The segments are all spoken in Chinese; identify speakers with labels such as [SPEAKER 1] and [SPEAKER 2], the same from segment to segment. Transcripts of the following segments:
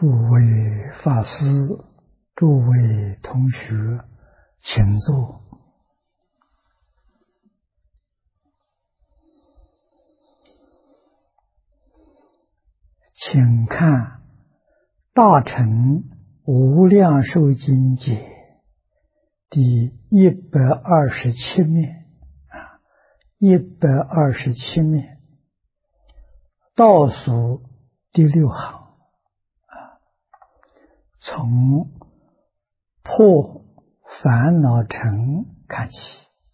[SPEAKER 1] 诸位法师，诸位同学，请坐。请看《大乘无量寿经解》第127面，127面倒数第6行，从破烦恼尘看起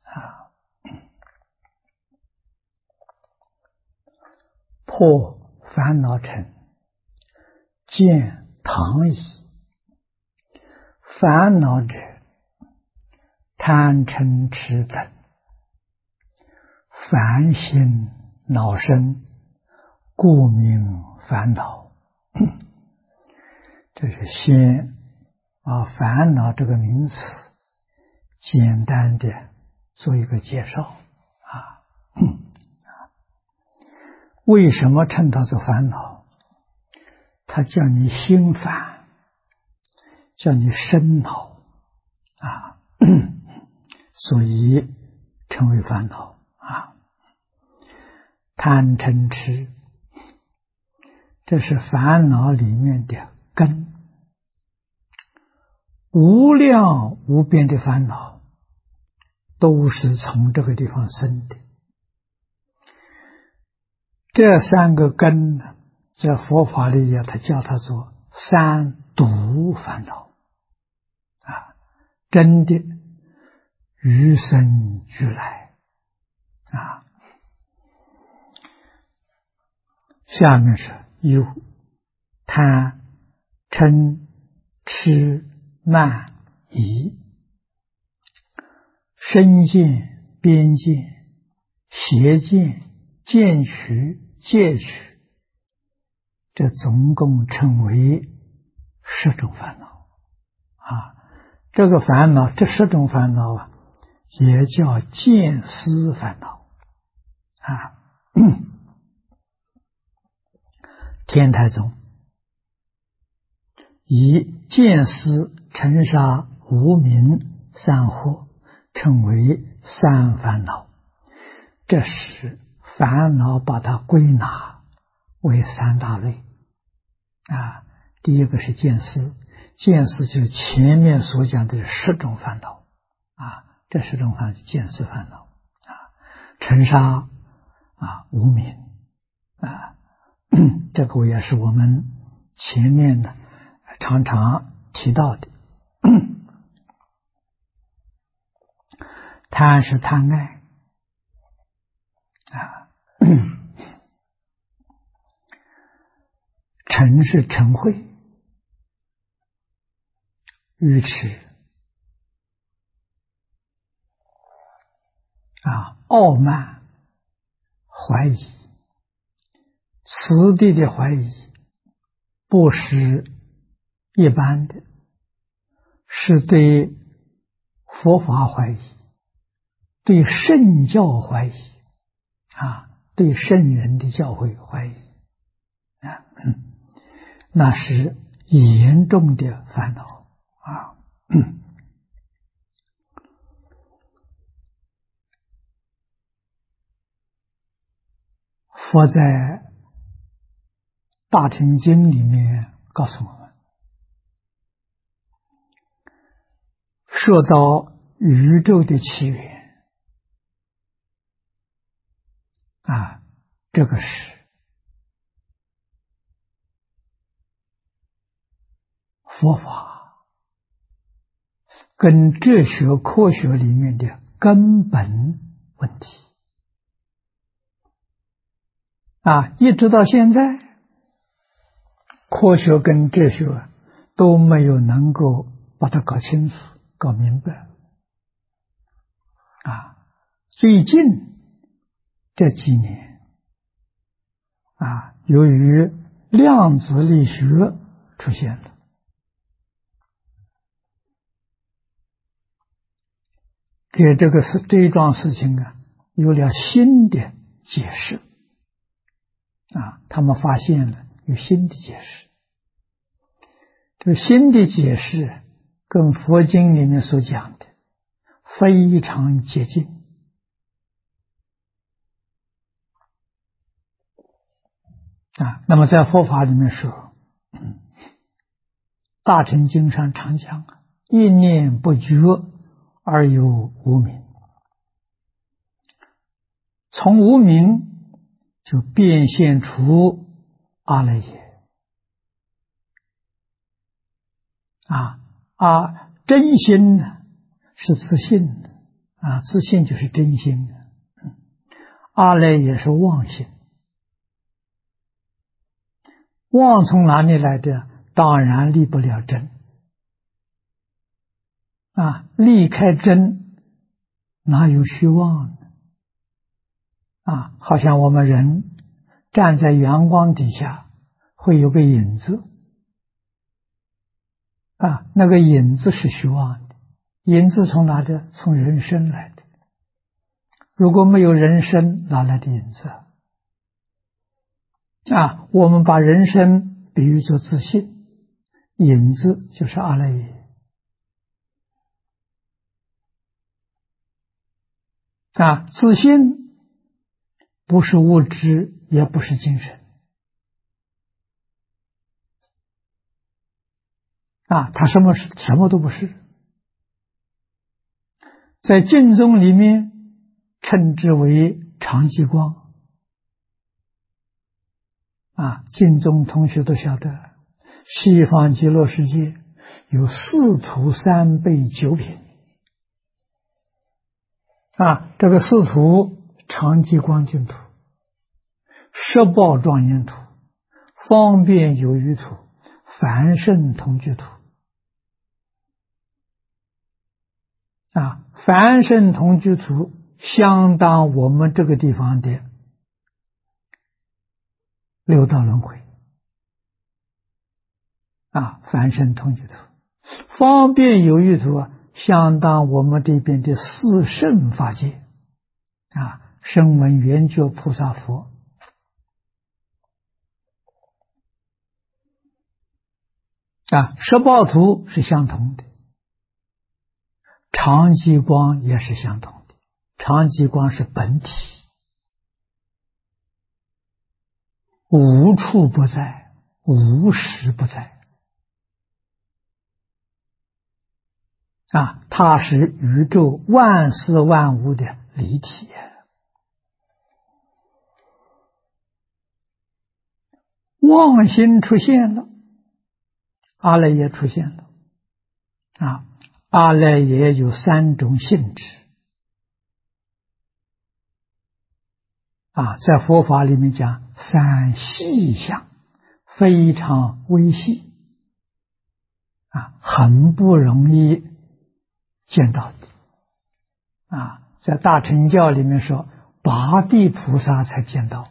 [SPEAKER 1] 破烦恼尘，见唐矣。烦恼者，贪嗔痴等，烦心恼生，故名烦恼。这是先把烦恼这个名词简单的做一个介绍为什么称它做烦恼？它叫你心烦，叫你生恼所以称为烦恼贪嗔痴，这是烦恼里面的根。无量无边的烦恼都是从这个地方生的。这3个根呢，在佛法里它叫它做三毒烦恼真的与生俱来下面是有贪嗔痴慢疑，身见边见邪见见取戒取，这总共称为10种烦恼这个烦恼，这10种烦恼也叫见思烦恼天台宗以见思尘沙无明3惑称为3烦恼。这时烦恼把它归纳为3大类第一个是见思，见思就是前面所讲的10种烦恼这10种烦恼见思烦恼尘沙无明这个也是我们前面呢常常提到的贪是贪爱嗔是嗔恚，愚痴傲慢怀疑。此地的怀疑不是一般的，是对佛法怀疑，对圣教怀疑对圣人的教诲怀疑那是严重的烦恼佛在大乘经里面告诉我们，说到宇宙的起源这个是佛法跟哲学科学里面的根本问题一直到现在，科学跟哲学都没有能够把它搞清楚搞明白最近这几年由于量子力学出现了，给这一桩事情有了新的解释他们发现了有新的解释。 这个心的解释跟佛经里面所讲的非常接近啊。那么在佛法里面说，大乘经上常讲，一念不觉而有无明，从无明就变现出阿赖耶真心呢是自信的自信就是真心的，阿赖耶是妄心，妄从哪里来的？当然离不了真离开真哪有虚妄呢？好像我们人站在阳光底下会有个影子那个影子是虚妄的，影子从哪的？从人生来的。如果没有人生，哪来的影子我们把人生比喻作自信，影子就是阿赖耶自信不是物质，也不是精神它什么都不是。在净宗里面称之为常寂光净宗同学都晓得，西方极乐世界有四土三辈九品这个四土：常寂光净土、十报庄严土、方便有余土、凡圣同居土凡圣同居土相当我们这个地方的六道轮回凡圣同居土。方便有余土相当我们这边的四圣法界声闻缘觉菩萨佛十报土是相同的，常寂光也是相同的。常寂光是本体，无处不在，无时不在它是宇宙万事万物的离体妄心出现了，阿赖耶出现了阿赖耶有三种性质在佛法里面讲三细相，非常微细很不容易见到的在大乘教里面说八地菩萨才见到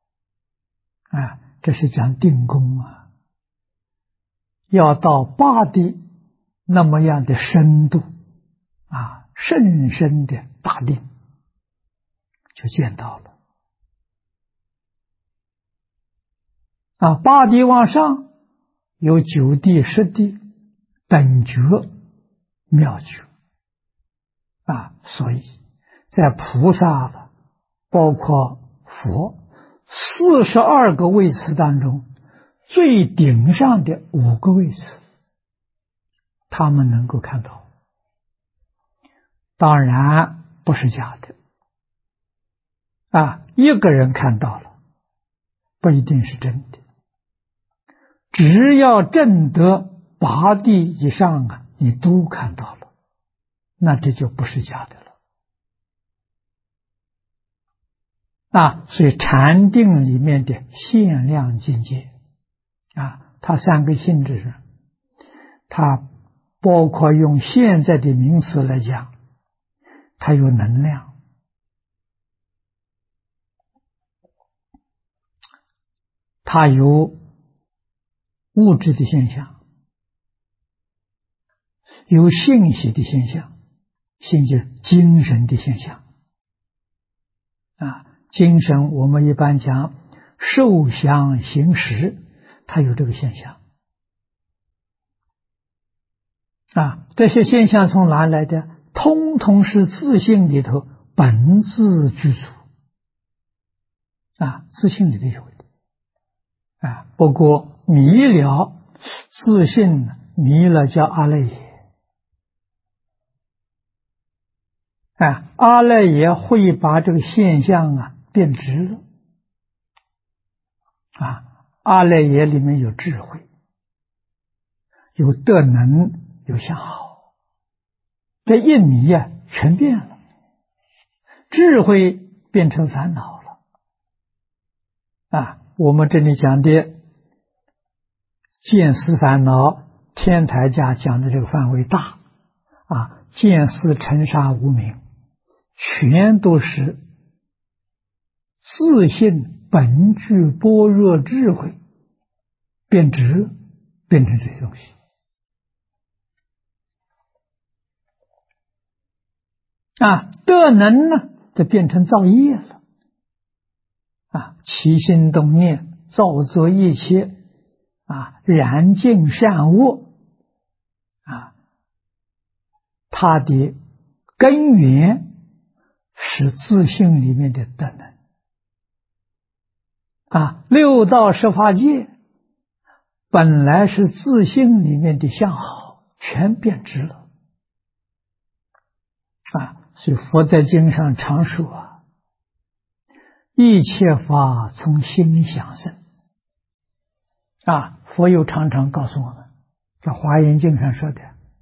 [SPEAKER 1] 这是讲定功要到八地那么样的深度甚深的大定就见到了八地往上有九地十地等觉妙觉所以在菩萨的包括佛42个位次当中，最顶上的5个位次他们能够看到，当然不是假的一个人看到了不一定是真的，只要证得八地以上你都看到了，那这就不是假的了所以禅定里面的限量境界它三个性质是，它包括用现在的名词来讲，它有能量，它有物质的现象，有信息的现象，信就是精神的现象精神我们一般讲受想行识，它有这个现象这些现象从哪来的？通通是自性里头本自具足。自性里头有的。不过迷了自性，迷了叫阿赖耶。阿赖耶会把这个现象变直了。阿赖耶里面有智慧，有德能，有相好，这一迷全变了，智慧变成烦恼了。我们这里讲的见思烦恼，天台家讲的这个范围大。见思尘沙无明，全都是自性本具般若智慧变直，变成这些东西。德能呢，就变成造业了。起心动念，造作一切染净善恶，它的根源是自性里面的德能。六道十法界本来是自性里面的相好，全变直了。所以佛在经上常说一切法从心想生。佛又常常告诉我们，在华严经上说的，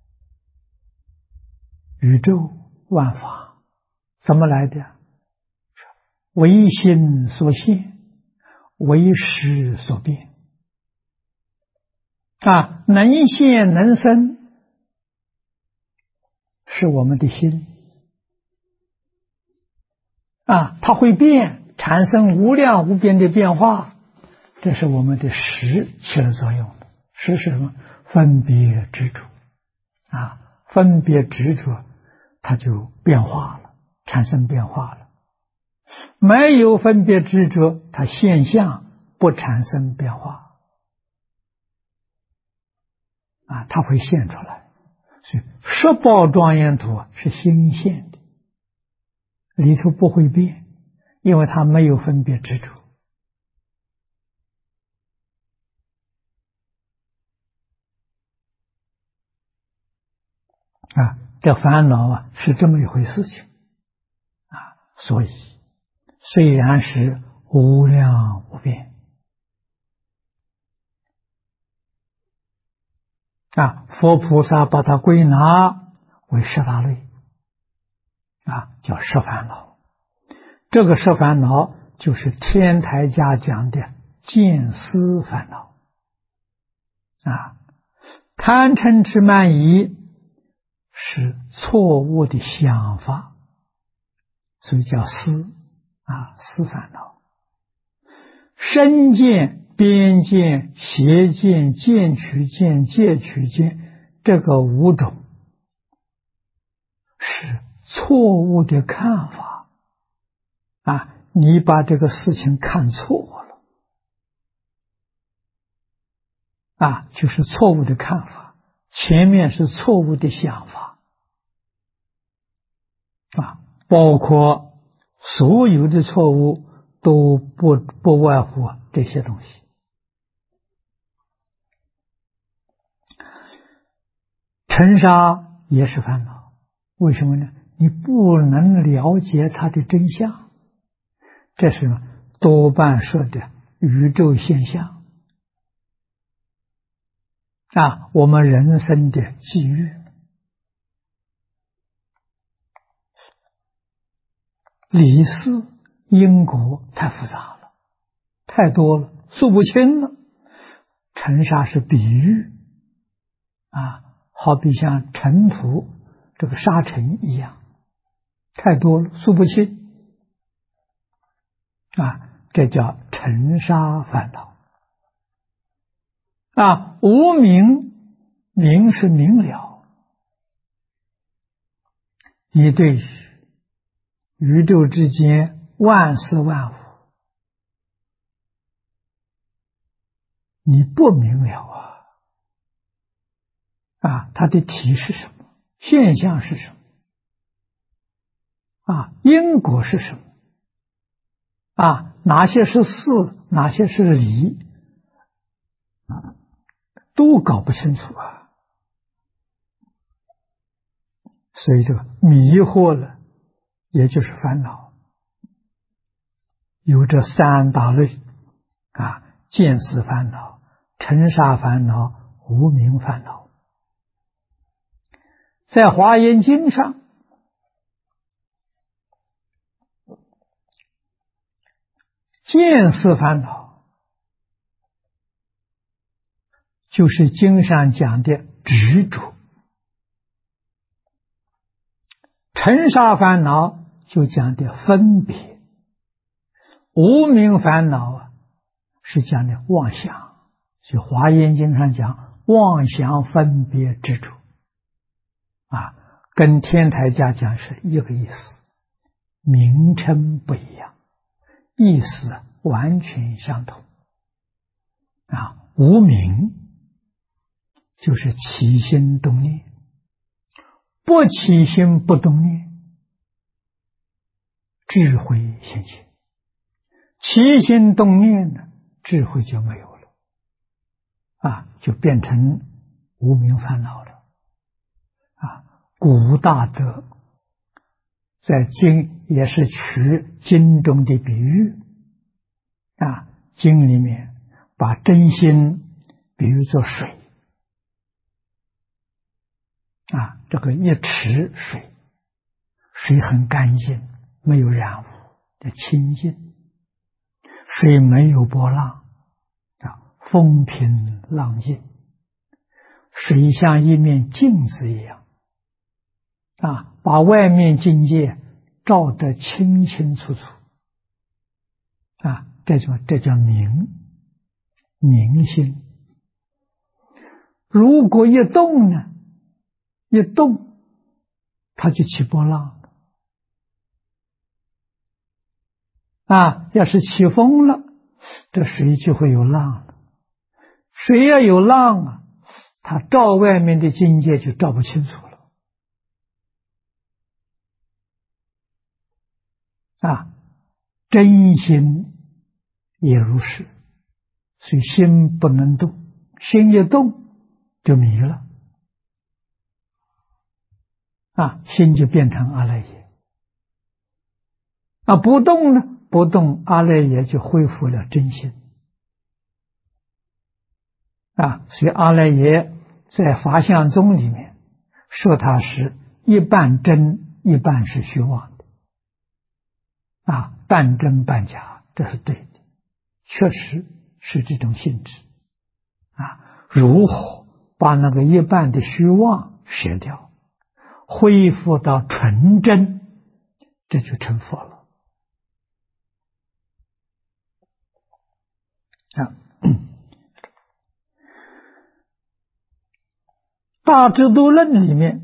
[SPEAKER 1] 宇宙万法怎么来的？唯心所现，唯识所变。能现能生是我们的心。它会变，产生无量无边的变化，这是我们的识起了作用的。识是什么？分别执着。分别执着，它就变化了，产生变化了。没有分别执着，它现象不产生变化。它会现出来。所以十宝庄严图是心现的，里头不会变，因为它没有分别执着。这烦恼是这么一回事情。所以虽然是无量无边，佛菩萨把它归纳为十大类，叫十烦恼。这个十烦恼就是天台家讲的见思烦恼。贪嗔痴慢疑是错误的想法，所以叫思。思烦恼。身见、边见、邪见、见取见、戒取见，这个五种是错误的看法。你把这个事情看错了。就是错误的看法，前面是错误的想法。包括所有的错误都不外乎这些东西。尘沙也是烦恼，为什么呢？你不能了解它的真相，这是多半说的宇宙现象。我们人生的际遇，理事因果太复杂了，太多了，数不清了。尘沙是比喻好比像尘土这个沙尘一样，太多了，数不清。这叫尘沙烦恼。无明，明是明了，你对宇宙之间万事万物你不明了它的体是什么？现象是什么？因果是什么？哪些是事，哪些是理，都搞不清楚所以这个迷惑了，也就是烦恼。有这三大类见思烦恼、尘沙烦恼、无明烦恼。在《华严经》上，见思烦恼就是经上讲的执着，尘沙烦恼就讲的分别，无明烦恼是讲的妄想，所以《华严经》上讲妄想分别执着跟天台家讲是一个意思，名称不一样，意思完全相同无明就是起心动念，不起心不动念，智慧现前；起心动念呢，智慧就没有了就变成无明烦恼了古大德在经也是取经中的比喻经里面把真心比喻作水这个一池水，水很干净，没有染污，清净，水没有波浪风平浪静，水像一面镜子一样把外面境界照得清清楚楚这叫明心。如果一动呢，一动它就起波浪要是起风了，这水就会有浪了。水要有浪它照外面的境界就照不清楚了真心也如是，所以心不能动，心一动就迷了心就变成阿赖耶不动呢，不动阿赖耶就恢复了真心所以阿赖耶在法相宗里面说它是一半真一半是虚妄的半真半假，这是对的，确实是这种性质如何把那个一半的虚妄舍掉，恢复到纯真，这就成佛了大智度论里面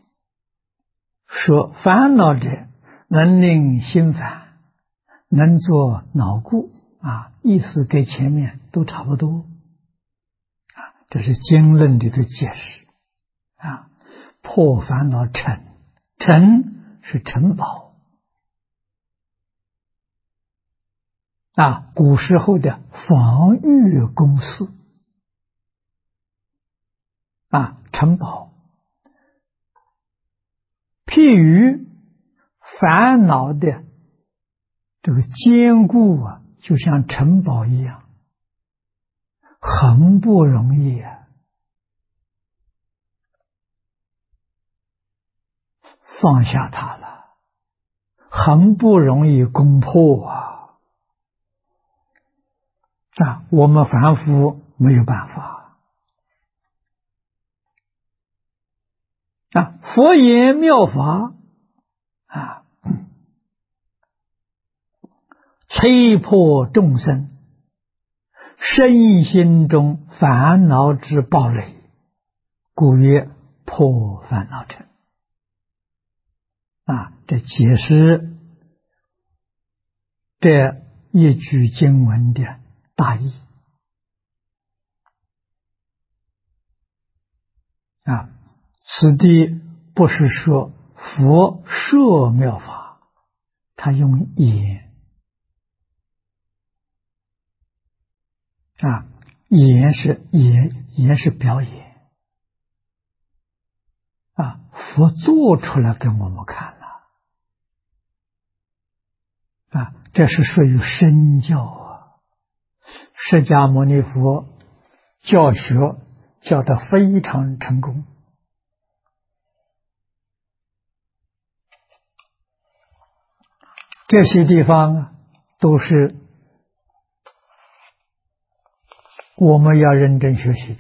[SPEAKER 1] 说，烦恼者能令心烦，能作恼故意思跟前面都差不多这是经论里的解释破烦恼尘是城堡古时候的防御工事城堡，譬喻烦恼的这个坚固就像城堡一样，很不容易放下它了，很不容易攻破我们凡夫没有办法佛言妙法摧破众生身心中烦恼之堡垒，故曰破烦恼尘这解释这一句经文的大意啊，此地不是说佛设妙法，他用言啊，言是表演啊，佛做出来给我们看了啊，这是属于身教啊。释迦牟尼佛教学教得非常成功。这些地方啊，都是我们要认真学习的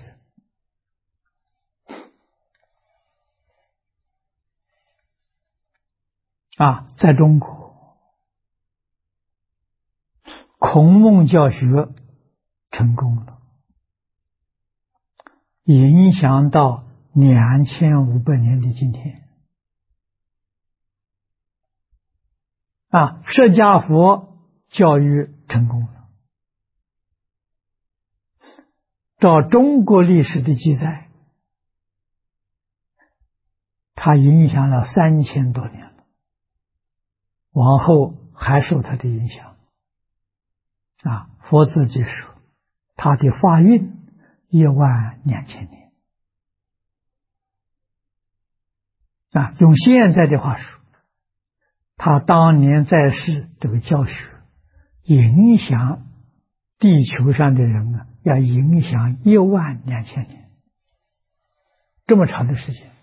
[SPEAKER 1] 啊。在中国，孔孟教学成功了，影响到2500年的今天啊。释迦佛教育成功了，照中国历史的记载，它影响了3000多年了，往后还受它的影响啊。佛自己说，他的法运12000年啊。用现在的话说，他当年在世这个教学影响地球上的人啊，要影响12000年，这么长的时间，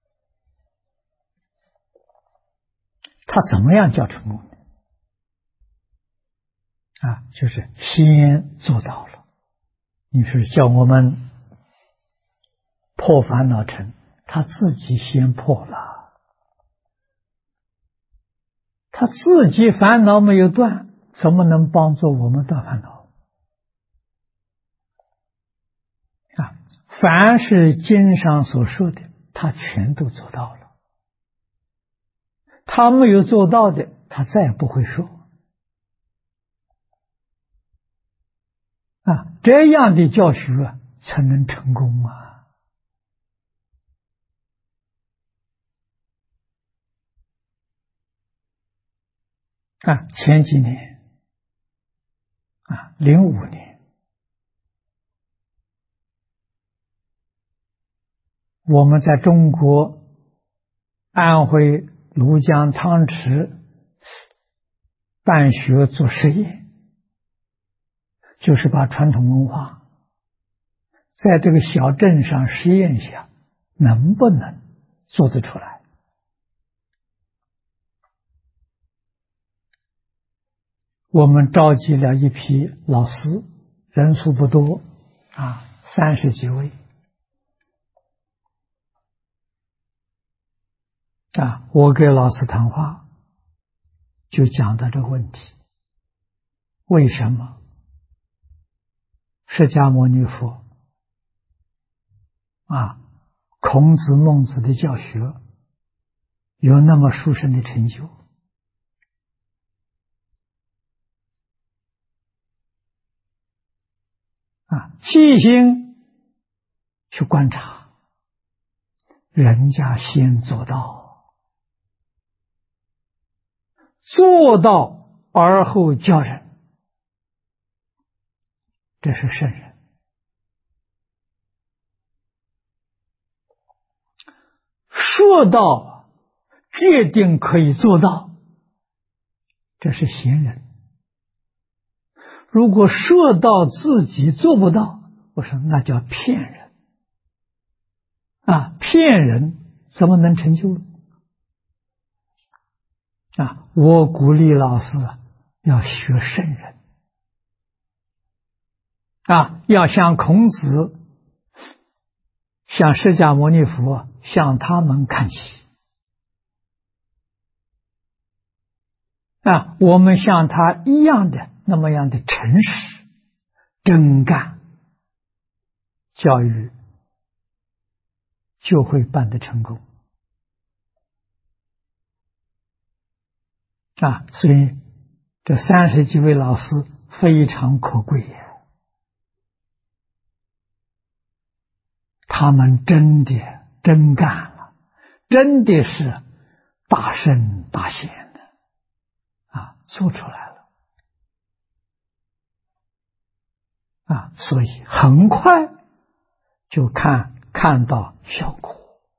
[SPEAKER 1] 他怎么样叫成功的啊？就是先做到了。你是叫我们破烦恼尘，他自己先破了，他自己烦恼没有断，怎么能帮助我们断烦恼啊？凡是经上所说的，他全都做到了，他没有做到的，他再也不会说啊。这样的教学才能成功啊！前几年05年，我们在中国安徽庐江汤池办学做实验，就是把传统文化在这个小镇上实验一下，能不能做得出来。我们召集了一批老师，人数不多30几位我给老师谈话，就讲到这个问题：为什么释迦牟尼佛孔子、孟子的教学有那么殊胜的成就？细心去观察，人家先做到，做到而后教人，这是圣人。说到决定可以做到，这是贤人。如果说到自己做不到，我说那叫骗人骗人怎么能成就我鼓励老师要学圣人要向孔子、向释迦牟尼佛、向他们看齐我们像他一样的那么样的诚实真干，教育就会办得成功所以这30几位老师非常可贵呀，他们真的真干了，真的是大圣大显的做出来了所以很快就看到效果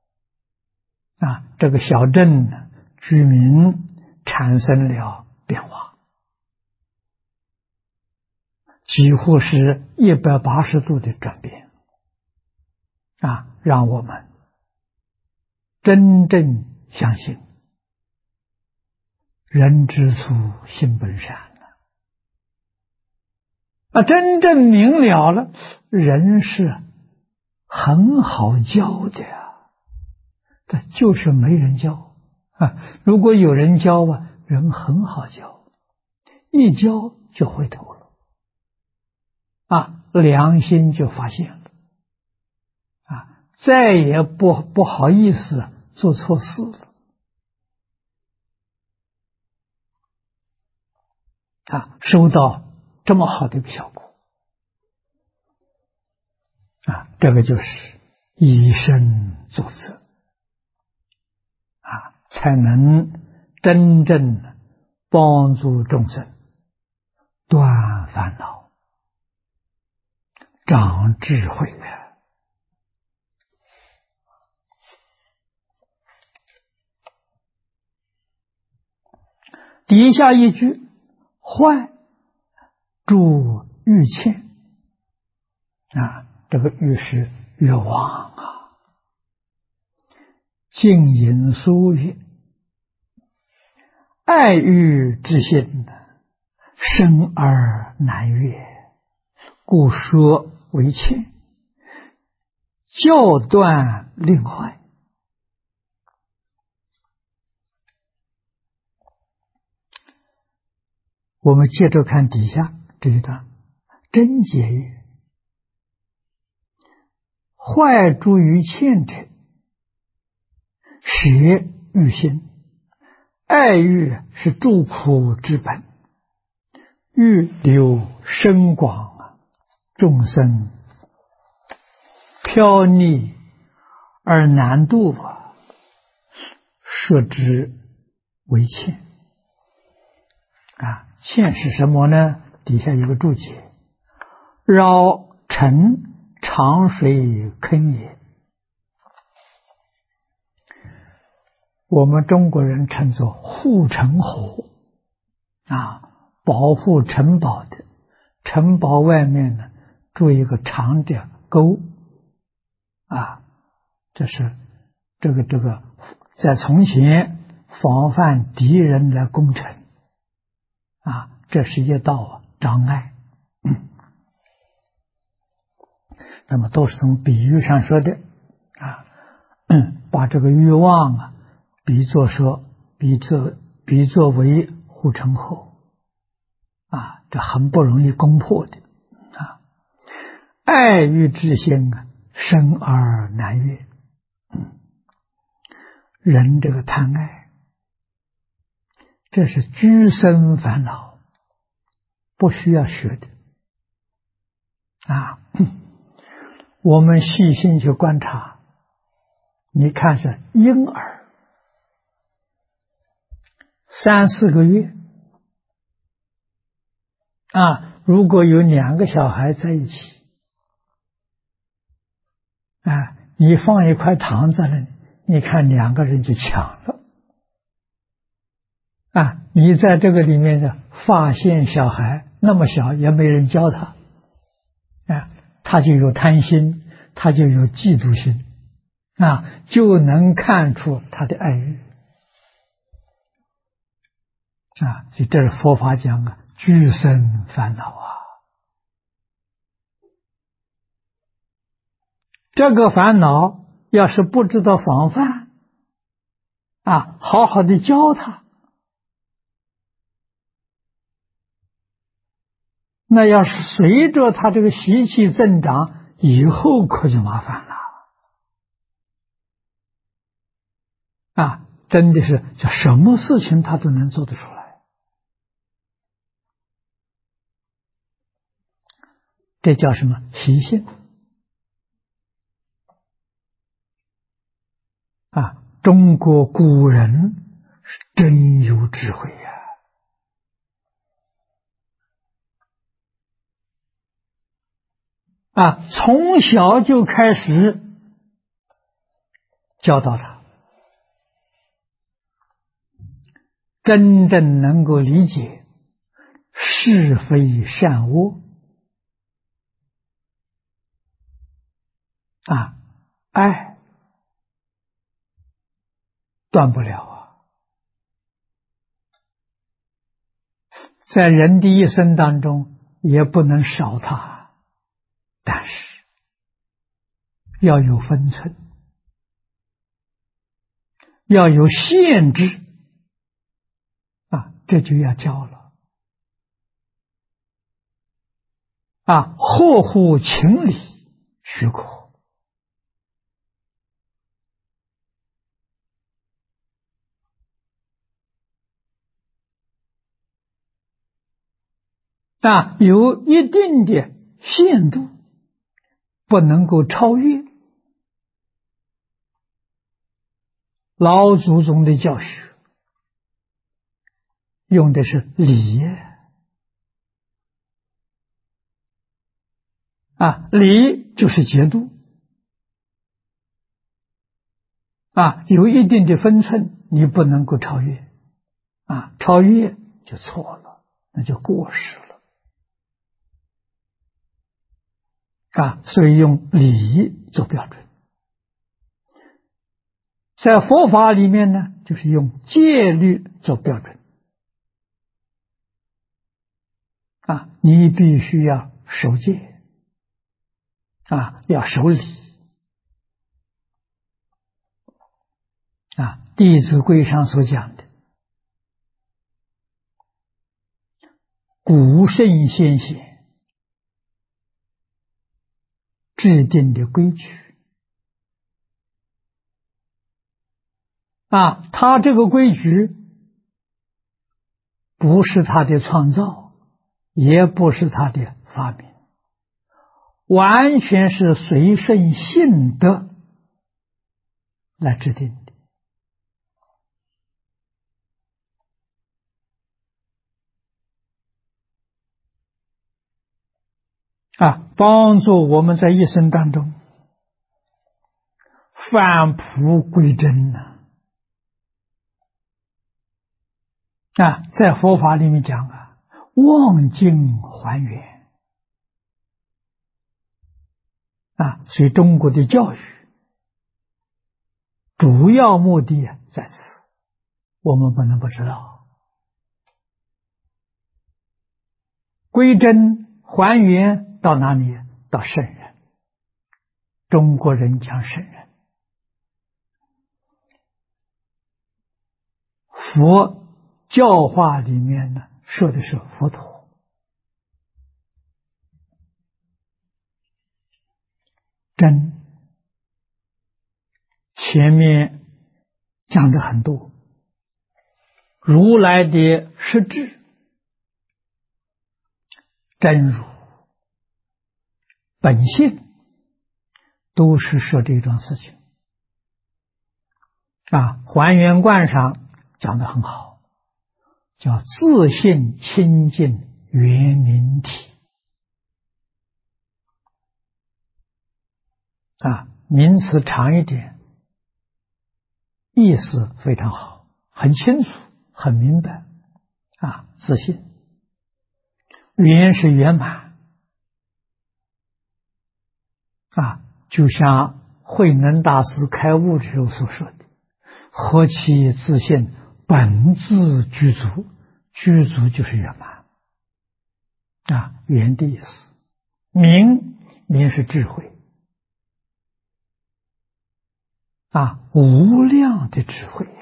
[SPEAKER 1] 这个小镇呢，居民产生了变化，几乎是180度的转变让我们真正相信人之初性本善真正明了了，人是很好教的但就是没人教如果有人教人很好教，一教就回头了良心就发现了再也不好意思做错事了收到这么好的一个效果这个就是以身作则才能真正帮助众生断烦恼长智慧底下一句坏助欲欠这个欲是欲望静隐疏曰爱欲之心生而难越，故说为欠，教断令坏。我们接着看底下这一段，真解曰：坏诸于欠者，邪欲心，爱欲是诸苦之本，欲流深广，众生飘溺而难度说之为欠欠是什么呢？底下有个注解：扰尘长水坑也。我们中国人称作护城河保护城堡的，城堡外面呢筑一个长的沟这是这个在从前防范敌人来攻城这是一道障碍那么都是从比喻上说的把这个欲望比作为护城河这很不容易攻破的爱欲之心生而难越人这个贪爱，这是居生烦恼，不需要学的我们细心去观察，你看是婴儿3、4个月如果有2个小孩在一起你放一块糖在那里，你看2个人就抢了你在这个里面的发现小孩那么小也没人教他他就有贪心，他就有嫉妒心就能看出他的爱欲所以这是佛法讲居生烦恼这个烦恼要是不知道防范好好的教他，那要是随着他这个习气增长，以后可就麻烦了真的是叫什么事情他都能做得出来，这叫什么习性中国古人是真有智慧从小就开始教导他，真正能够理解是非善恶爱断不了在人的一生当中也不能少它，但是要有分寸，要有限制这就要教了合乎情理许可有一定的限度，不能够超越。老祖宗的教学用的是礼礼就是节度有一定的分寸，你不能够超越超越就错了，那就过失了所以用礼做标准。在佛法里面呢，就是用戒律做标准你必须要守戒要守礼弟子规上所讲的古圣先贤制定的规矩他这个规矩不是他的创造，也不是他的发明，完全是随顺性德来制定的帮助我们在一生当中返璞归真在佛法里面讲忘境还原所以中国的教育主要目的在此，我们不能不知道。归真还原到哪里？到圣人。中国人讲圣人，佛教化里面呢说的是佛陀，真前面讲的很多，如来的实质真如本性都是说这桩事情还原观上讲得很好，叫自性清净圆明体名词长一点，意思非常好，很清楚很明白自信圆是圆满就像慧能大师开悟的时候所说的，何其自信，本自具足，具足就是圆满圆的意思。明是智慧无量的智慧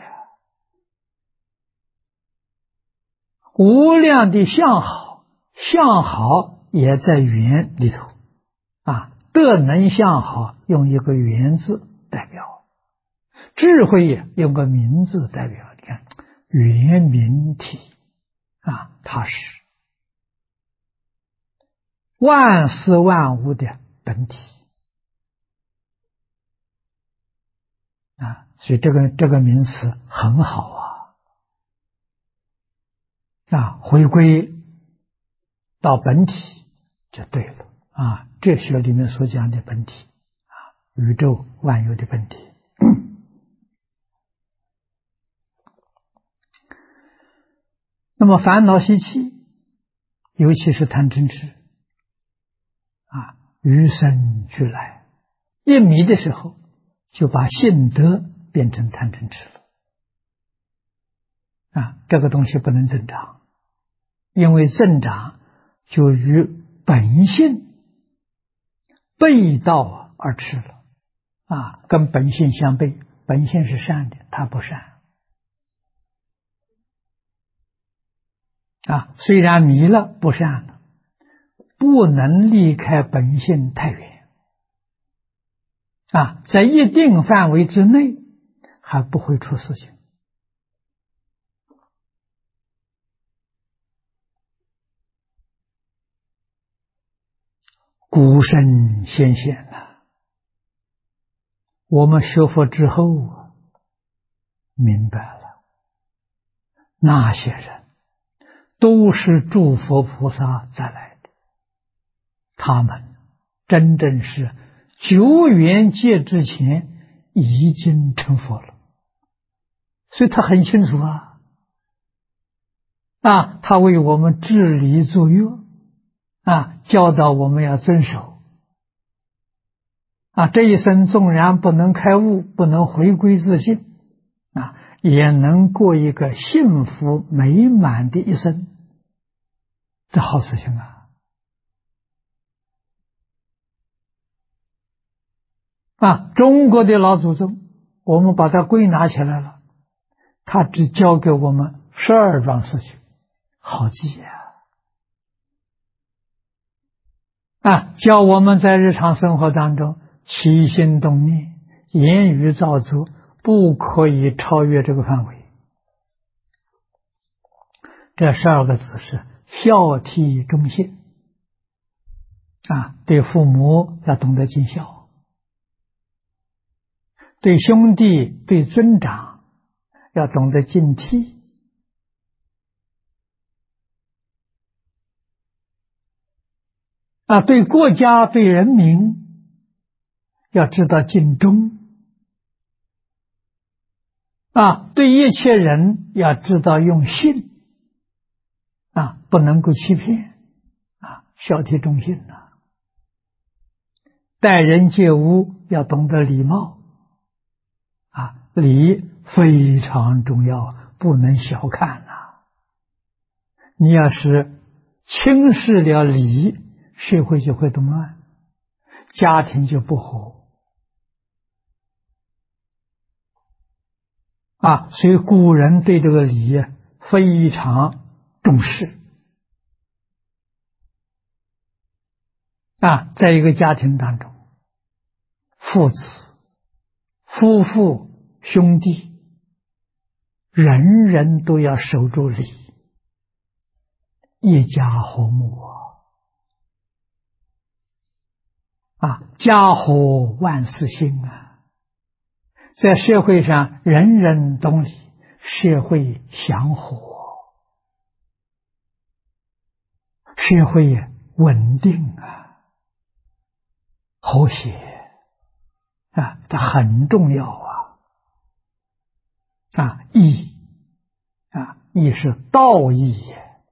[SPEAKER 1] 无量的相好，相好也在圆里头德能相好用一个圆字代表，智慧也用个明字代表，你看圆明体它是万事万物的本体所以这个名词很好回归到本体就对了哲学里面所讲的本体宇宙万有的本体。那么烦恼习气，尤其是贪嗔痴与生俱来，一迷的时候就把性德变成贪嗔痴了这个东西不能增长，因为增长就与本性背道而驰了跟本性相悖，本性是善的，它不善虽然迷了不善了，不能离开本性太远在一定范围之内还不会出事情。古圣先贤我们学佛之后明白了，那些人都是诸佛菩萨再来的，他们真正是久远劫之前已经成佛了，所以他很清楚他为我们治理作乐教导我们要遵守这一生纵然不能开悟，不能回归自性也能过一个幸福美满的一生，这好事情中国的老祖宗我们把它归纳起来了，他只教给我们12桩事情，好记教我们在日常生活当中起心动念、言语造作不可以超越这个范围。这12个字是孝悌忠信对父母要懂得尽孝，对兄弟对尊长要懂得敬悌对国家对人民要知道尽忠对一切人要知道用信不能够欺骗孝悌忠信待人接物要懂得礼貌礼非常重要，不能小看你要是轻视了礼，社会就会动乱，家庭就不和所以古人对这个礼非常重视在一个家庭当中，父子、夫妇、兄弟，人人都要守住礼，一家和睦家和万事兴在社会上人人懂礼，社会祥和，社会稳定和谐这很重要义义是道义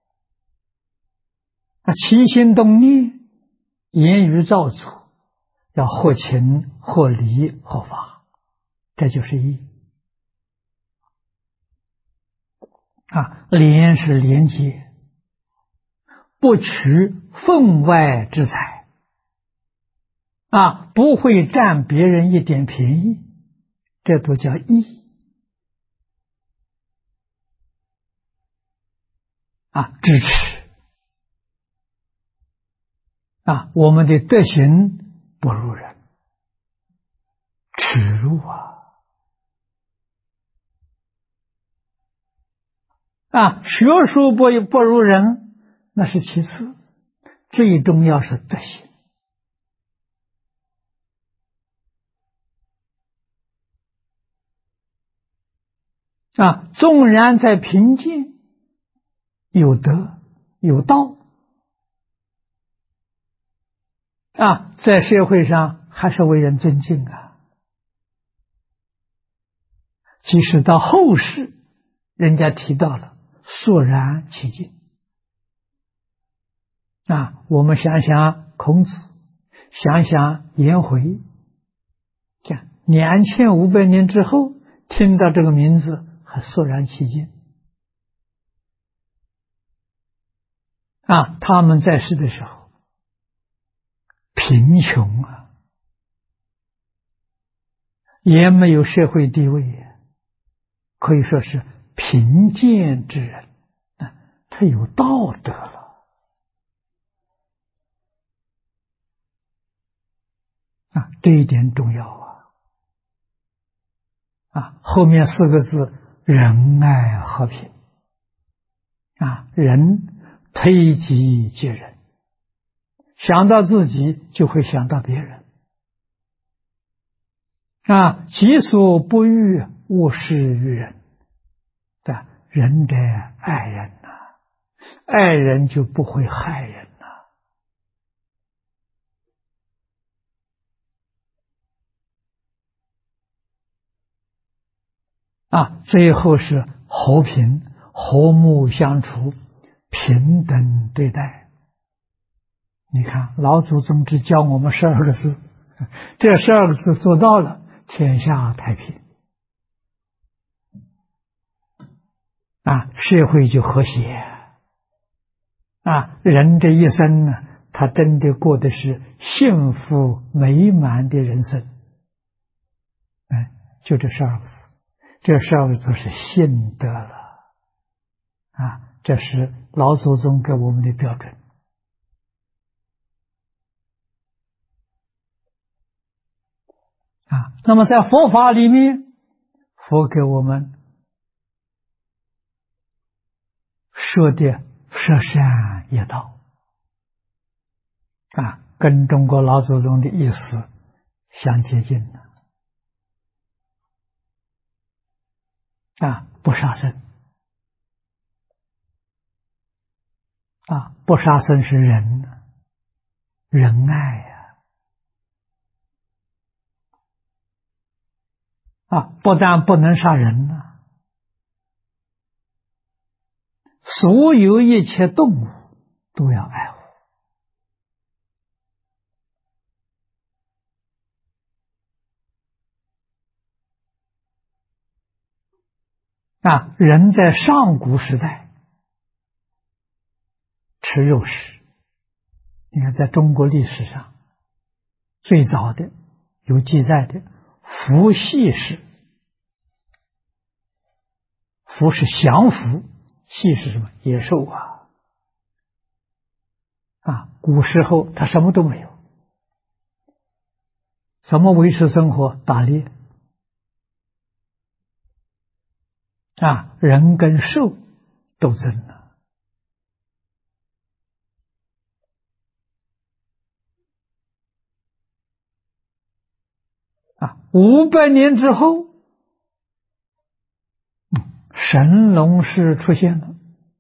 [SPEAKER 1] 起心动念、言语造作要合情、合理、合法，这就是义廉是廉洁，不取分外之财不会占别人一点便宜，这都叫义支持我们的德行不如人，耻辱学术不如人那是其次，最重要是德行纵然在贫贱，有德有道，在社会上还是为人尊敬啊。即使到后世，人家提到了，肃然起敬。我们想想孔子，想想颜回，这样2500年之后，听到这个名字还肃然起敬。他们在世的时候，贫穷啊，也没有社会地位，可以说是贫贱之人，他有道德了。这一点重要后面4个字仁爱和平人推己及人，想到自己就会想到别人己所不欲，勿施于人。仁者爱人爱人就不会害人最后是和平，和睦相处，平等对待。你看老祖宗只教我们12个字，这12个字做到了，天下太平社会就和谐人这一生呢，他真的过的是幸福美满的人生。就这12个字，这12个字是信德了这是老祖宗给我们的标准那么在佛法里面，佛给我们说的十善业道跟中国老祖宗的意思相接近的不杀生不杀生是仁爱不但不能杀人所有一切动物都要爱护人在上古时代吃肉食，你看在中国历史上最早的有记载的伏羲氏，伏是降服，羲是什么？野兽古时候他什么都没有，怎么维持生活？打猎人跟兽斗争了500年之后，神农氏出现了，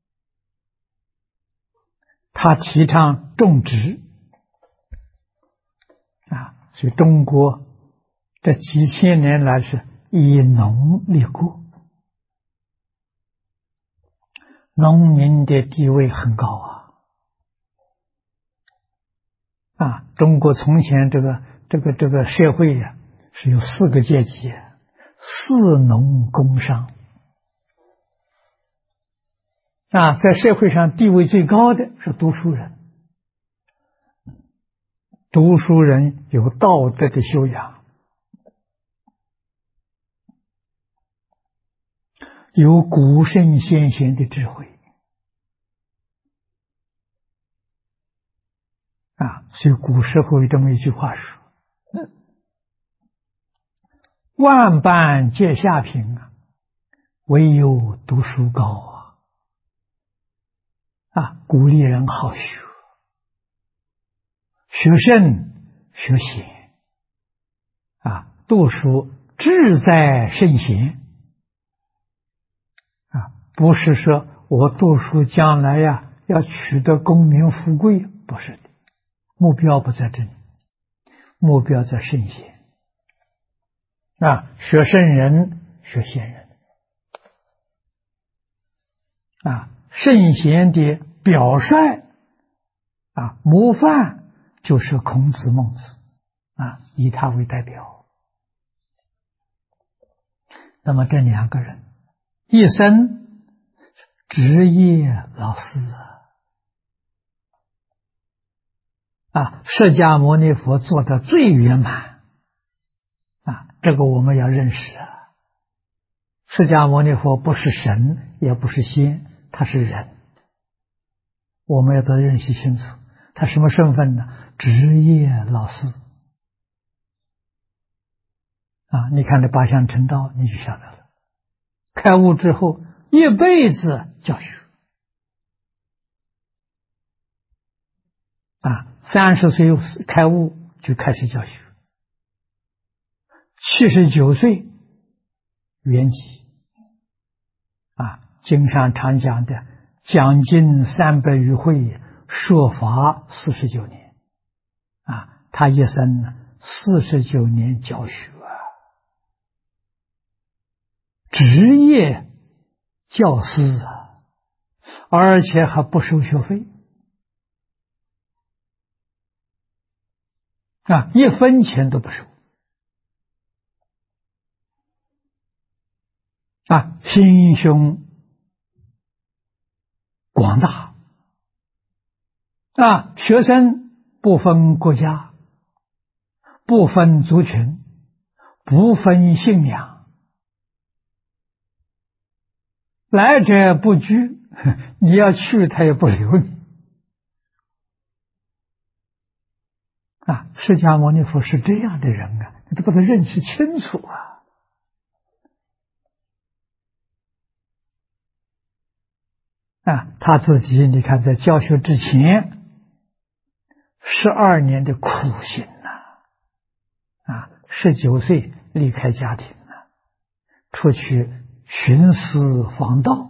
[SPEAKER 1] 他提倡种植所以中国这几千年来是以农立国，农民的地位很高中国从前这个社会是有4个阶级，士农工商在社会上地位最高的是读书人，读书人有道德的修养，有古圣先贤的智慧所以古时候有这么一句话说万般皆下品唯有读书高鼓励人好学，学圣学贤读书志在圣贤不是说我读书将来呀要取得功名富贵，不是的，目标不在这里，目标在圣贤学圣人，学贤人圣贤的表率模范就是孔子、孟子以他为代表。那么这两个人一生职业老师释迦牟尼佛做的最圆满这个我们要认识释迦牟尼佛不是神，也不是仙，他是人，我们要都认识清楚，他什么身份呢？职业老师你看这八相成道你就晓得了，开悟之后一辈子教学30岁开悟就开始教学，79岁圆寂经上常讲的讲经300余会，说法49年他一生49年教学职业教师而且还不收学费1分钱都不收心胸广大学生不分国家，不分族群，不分信仰，来者不拒，你要去他也不留你释迦牟尼佛是这样的人你都把他认识清楚他自己你看在教学之前12年的苦行19岁离开家庭出去寻师访道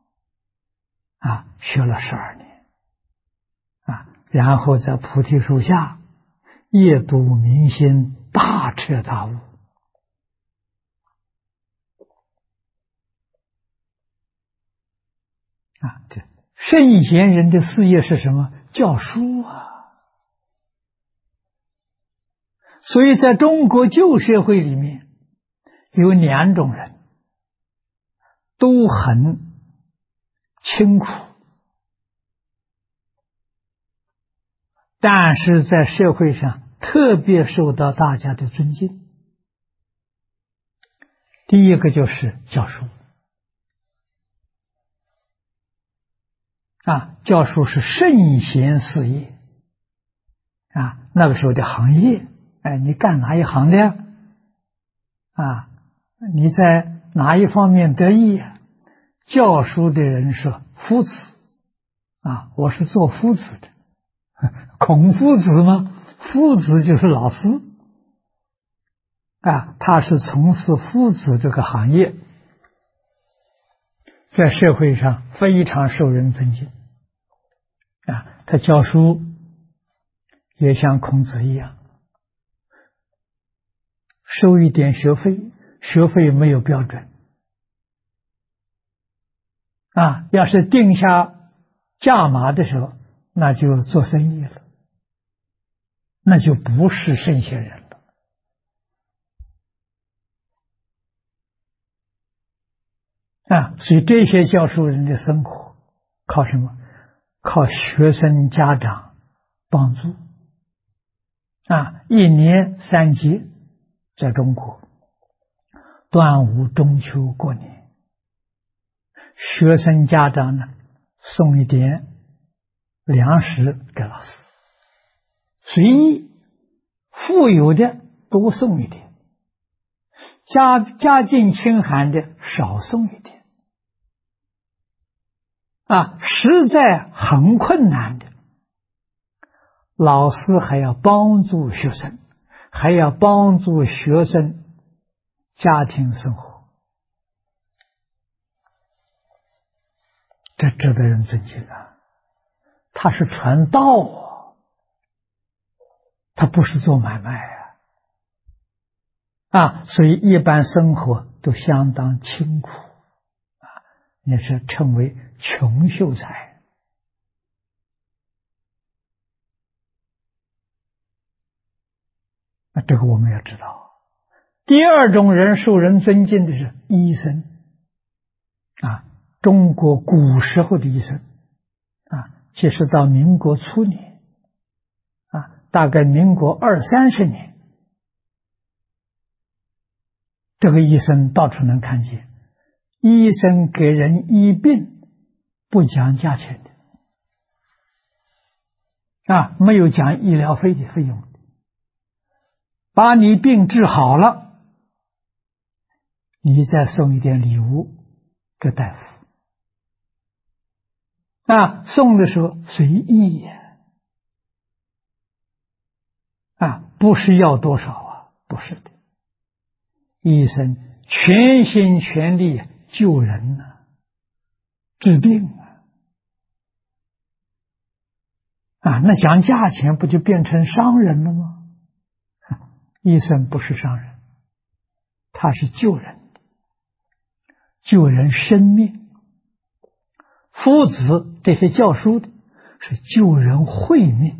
[SPEAKER 1] 学了12年然后在菩提树下夜读明心，大彻大悟这圣贤人的事业是什么？教书所以在中国旧社会里面有2种人都很清苦，但是在社会上特别受到大家的尊敬。第一个就是教书教书是圣贤事业那个时候的行业你干哪一行的呀你在哪一方面得意教书的人说夫子我是做夫子的孔夫子吗？夫子就是老师他是从事夫子这个行业，在社会上非常受人尊敬他教书也像孔子一样收一点学费，学费没有标准要是定下价码的时候，那就做生意了，那就不是圣贤人了所以这些教书人的生活靠什么？靠学生家长帮助1年3节，在中国端午、中秋、过年，学生家长呢送一点粮食给老师，随意，富有的多送一点，家境清寒的少送一点实在很困难的，老师还要帮助学生，还要帮助学生家庭生活这值得人尊敬啊！他是传道啊，他不是做买卖所以一般生活都相当清苦也是称为穷秀才这个我们要知道。第二种人受人尊敬的是医生中国古时候的医生其实到民国初年大概民国20-30年，这个医生到处能看见。医生给人医病不讲价钱的没有讲医疗费的费用的，把你病治好了，你再送一点礼物给大夫送的时候随意不是要多少不是的，医生全心全力救人治病那讲价钱不就变成商人了吗？医生不是商人，他是救人的，救人生命。夫子这些教书的是救人慧命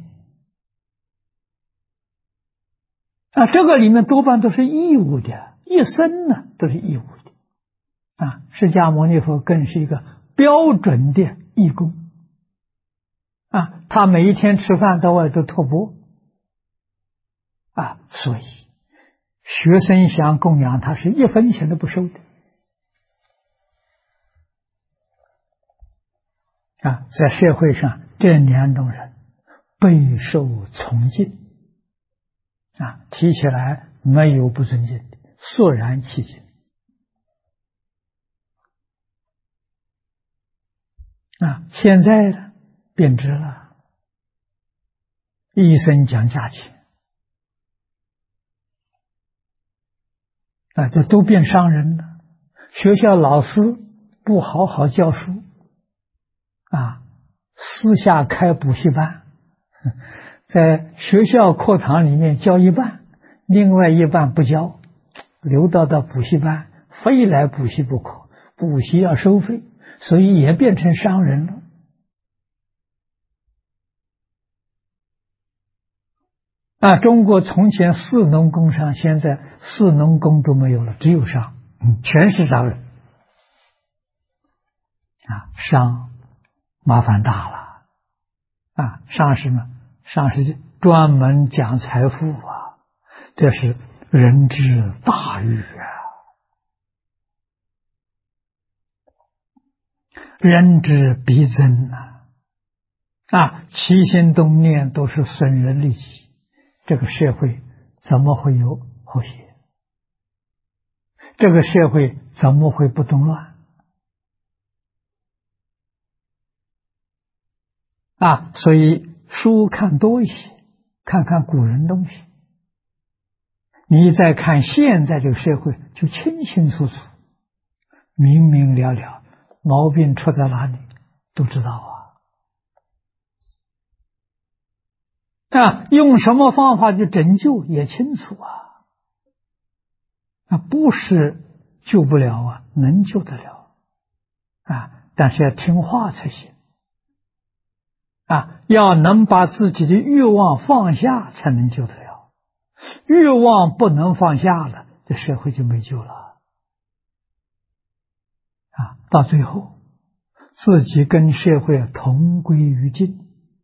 [SPEAKER 1] 这个里面多半都是义务的，一生都是义务的释迦牟尼佛更是一个标准的义工他每一天吃饭到外都托钵所以学生想供养他是1分钱都不收的在社会上这2种人备受崇敬提起来没有不尊敬的，肃然起敬现在呢贬值了，医生讲价钱这都变商人了。学校老师不好好教书私下开补习班，在学校课堂里面教一半，另外一半不教，留到补习班，非来补习不可，补习要收费，所以也变成商人了中国从前士农工商，现在士农工都没有了，只有商全是商人商麻烦大了商是什么？商是专门讲财富这是人之大欲人之必争起心动念都是损人利己，这个社会怎么会有和谐？这个社会怎么会不动乱所以书看多一些，看看古人东西，你再看现在这个社会就清清楚楚明明了了，毛病出在哪里都知道用什么方法去拯救也清楚不是救不了能救得了但是要听话才行要能把自己的欲望放下才能救得了，欲望不能放下了，这社会就没救了到最后自己跟社会同归于尽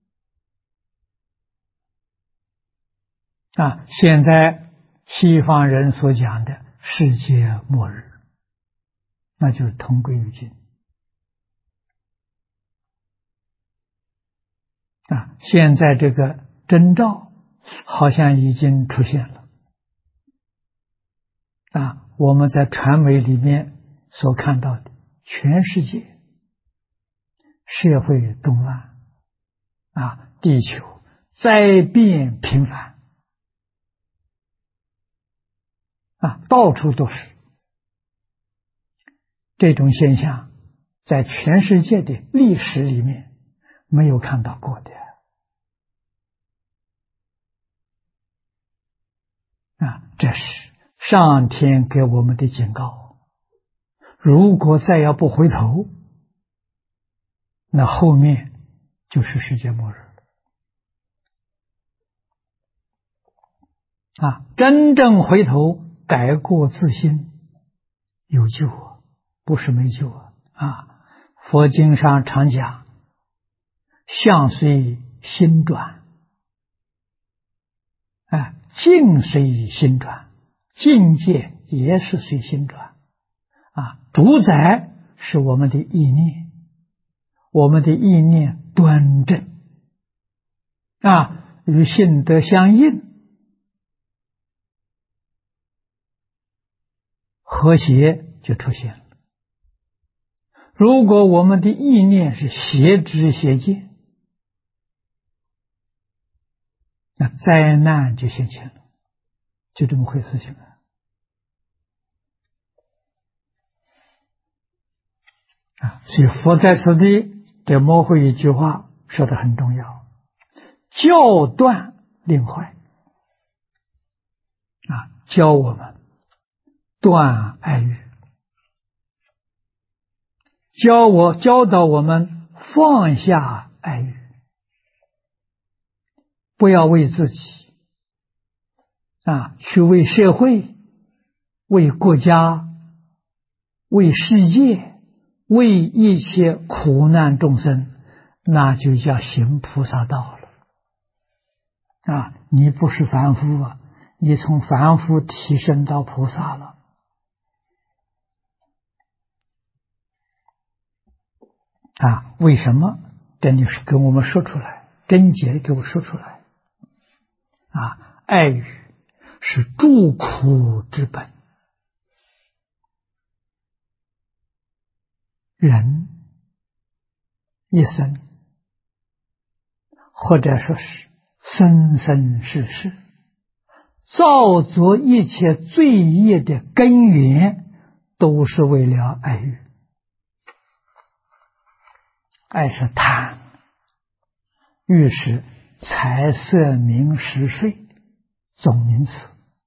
[SPEAKER 1] 现在西方人所讲的世界末日，那就是同归于尽现在这个征兆好像已经出现了我们在传媒里面所看到的全世界社会动乱地球灾变频繁到处都是这种现象， 在全世界的历史里面没有看到过的这是上天给我们的警告。如果再要不回头，那后面就是世界末日真正回头改过自新，有救不是没救佛经上常讲，相随心转境随心转，境界也是随心转主宰是我们的意念，我们的意念端正与性德相应，和谐就出现了。如果我们的意念是邪知邪见，那灾难就现前了，就这么回事情所以佛在此地给模糊一句话说得很重要，教断令坏教我们断爱欲，教导我们放下爱欲，不要为自己去为社会、为国家、为世界、为一切苦难众生，那就叫行菩萨道了你不是凡夫你从凡夫提升到菩萨了为什么？这就是跟我们说出来，真解给我说出来爱欲是诸苦之本，人一生或者说是生生世世造作一切罪业的根源，都是为了爱欲。爱是贪，欲是财色名食睡总名词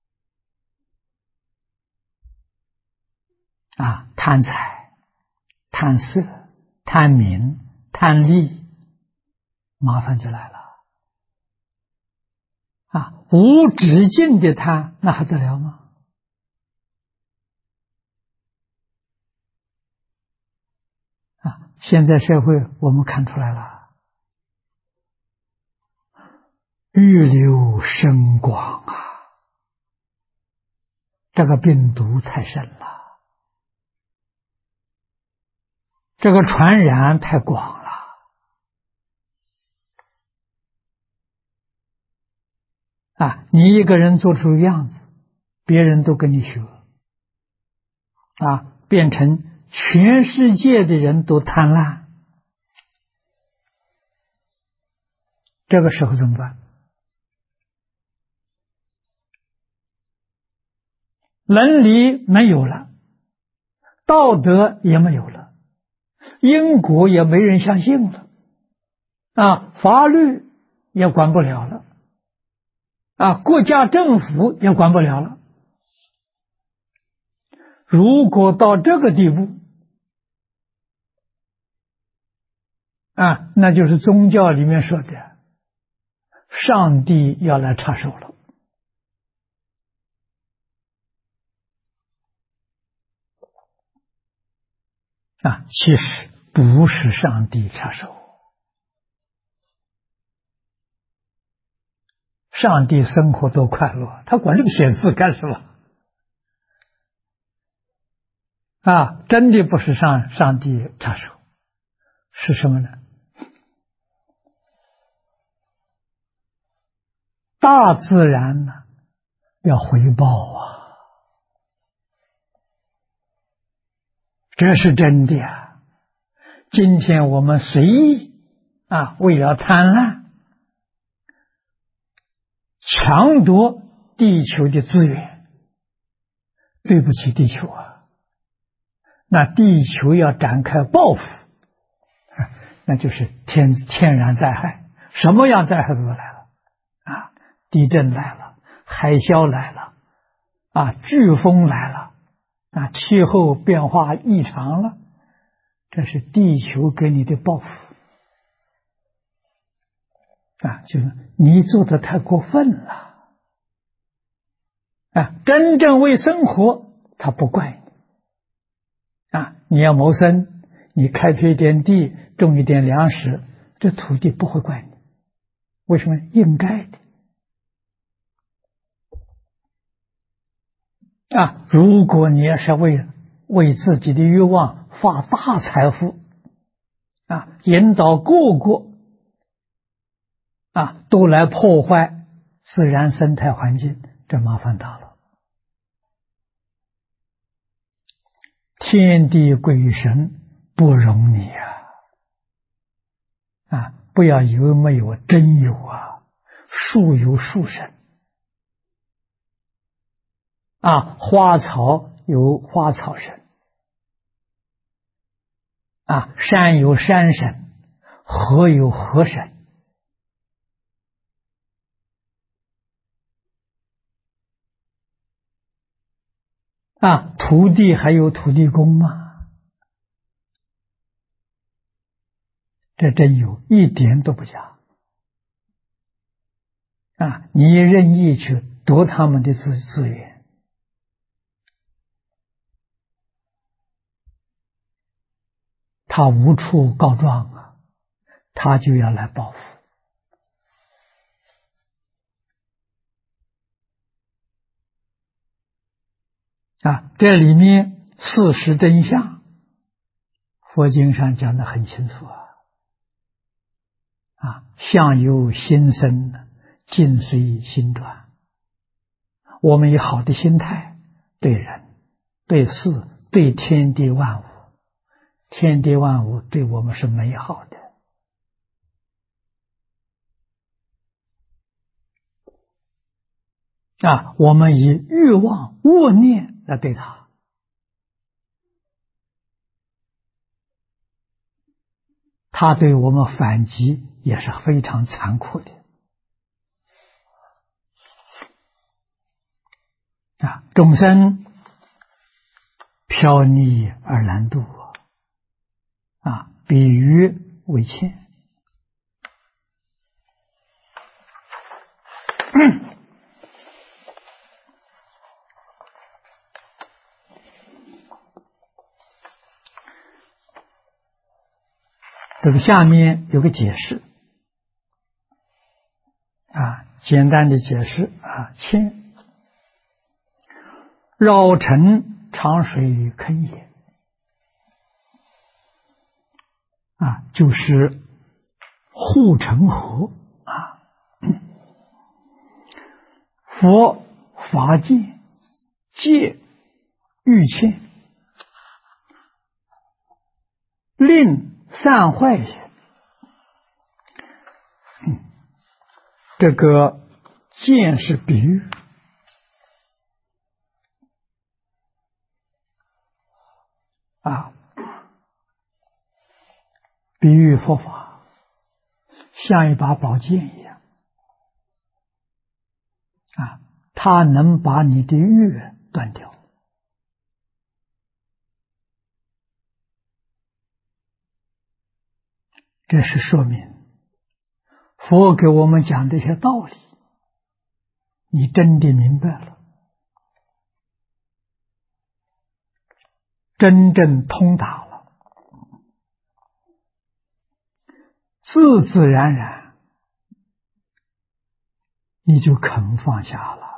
[SPEAKER 1] 贪财、贪色、贪名、贪利，麻烦就来了无止境的贪，那还得了吗？现在社会我们看出来了，欲流深广这个病毒太深了，这个传染太广了你一个人做出样子，别人都跟你学变成全世界的人都贪婪，这个时候怎么办？伦理没有了，道德也没有了，因果也没人相信了法律也管不了了国家政府也管不了了。如果到这个地步那就是宗教里面说的上帝要来插手了其实不是上帝插手，上帝生活多快乐，他管这个闲事干什么真的不是上帝插手，是什么呢？大自然呢要回报这是真的今天我们随意为了贪婪抢夺地球的资源，对不起地球那地球要展开报复，那就是天然灾害，什么样灾害都来了啊！地震来了，海啸来了，啊，飓风来了，啊，气候变化异常了，这是地球给你的报复啊！就是你做的太过分了啊！真正为生活，他不怪你啊！你要谋生，你开辟一点地，种一点粮食，这土地不会怪你，为什么？应该的啊！如果你要是为自己的欲望发大财富啊，引导各国啊都来破坏自然生态环境，这麻烦大了。天地鬼神不容你啊！不要以为没有，真有啊！树有树神啊，花草有花草神啊，山有山神，河有河神啊，土地还有土地公嘛，这真有，一点都不假啊！你任意去夺他们的资源，他无处告状啊，他就要来报复啊！这里面事实真相，佛经上讲得很清楚啊！相由心生，境随心转。我们以好的心态对人、对事、对天地万物，天地万物对我们是美好的啊！我们以欲望、恶念来对他，他对我们反击也是非常残酷的啊！众生飘溺而难渡啊！比喻为欠。这个下面有个解释啊，简单的解释啊，欠绕城长水坑也啊，就是护城河啊。佛法界戒欲欠，令散坏也。这个剑是比喻啊，比喻佛法像一把宝剑一样啊，它能把你的欲断掉。这是说明佛给我们讲这些道理，你真的明白了，真正通达了，自自然然你就肯放下了。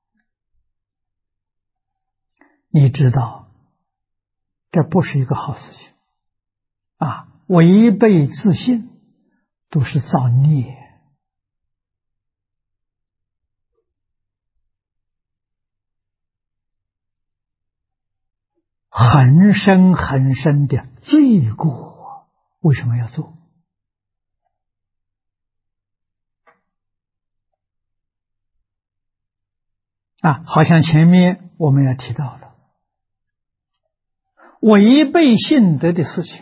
[SPEAKER 1] 你知道这不是一个好事情啊，违背自信都是造孽。很深很深的罪过，为什么要做啊？好像前面我们也提到了， 违背性德的事情，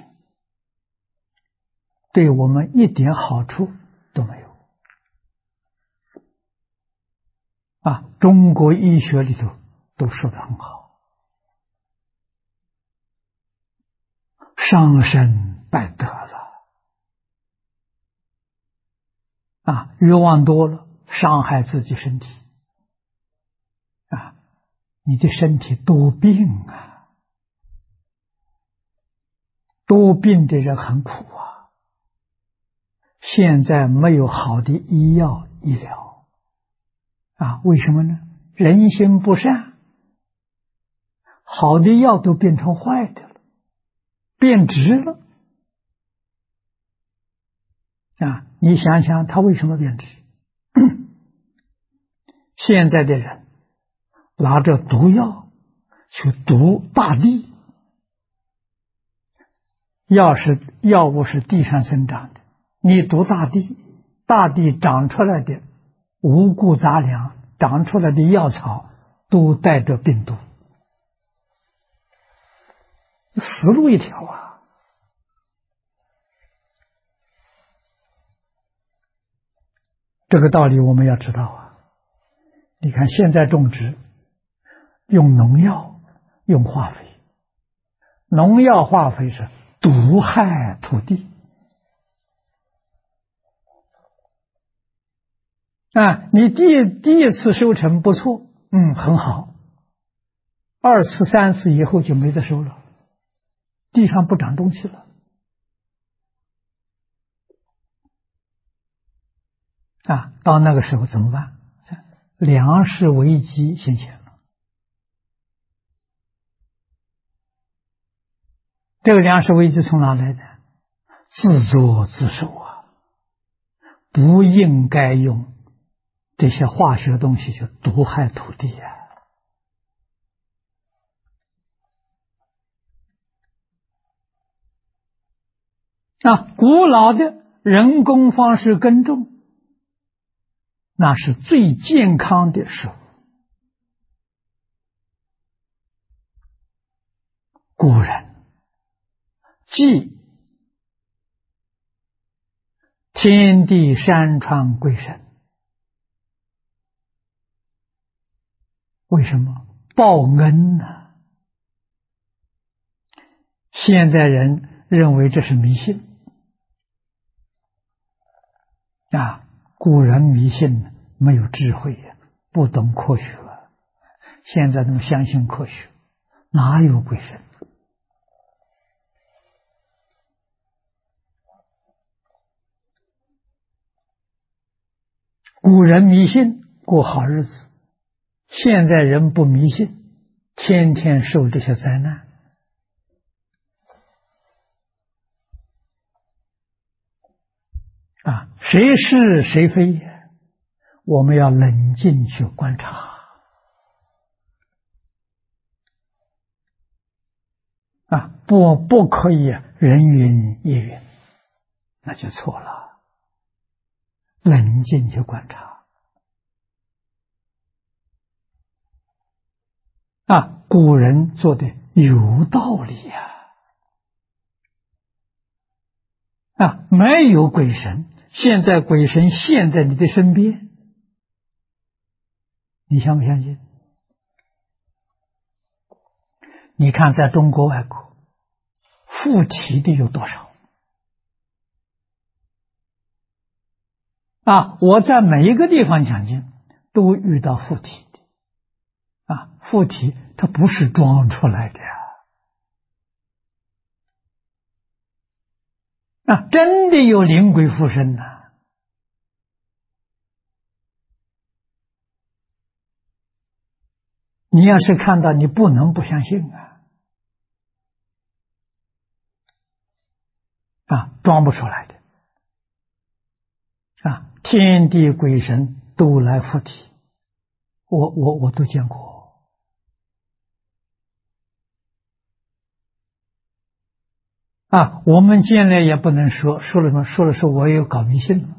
[SPEAKER 1] 对我们一点好处都没有。中国医学里头都说得很好，伤身败德了。欲望多了，伤害自己身体。你的身体多病啊，多病的人很苦啊。现在没有好的医药医疗为什么呢？人心不善，好的药都变成坏的了，变质了。你想想它为什么变质？现在的人拿着毒药去毒大地，药物是地上生长的，你毒大地，大地长出来的五谷杂粮，长出来的药草都带着病毒，死路一条啊。这个道理我们要知道啊。你看现在种植用农药，用化肥，农药化肥是毒害土地你第一次收成不错，很好，二次三次以后就没得收了，地上不长东西了到那个时候怎么办？粮食危机显现了。这个粮食危机从哪来的？自作自受不应该用这些化学东西去毒害土地古老的人工方式耕种，那是最健康的食物。古人祭天地山川鬼神，为什么？报恩呢？现在人认为这是迷信古人迷信没有智慧不懂科学现在他们相信科学，哪有鬼神？古人迷信过好日子，现在人不迷信，天天受这些灾难谁是谁非，我们要冷静去观察不可以人云亦云，那就错了。冷静去观察古人做的有道理没有鬼神，现在鬼神现在你的身边，你相不相信？你看在中国外国附体的有多少我在每一个地方讲经都遇到附体的附体它不是装出来的真的有灵鬼附身你要是看到，你不能不相信装不出来的天地鬼神都来附体，我都见过我们见了也不能说了什么，说了说我也搞迷信了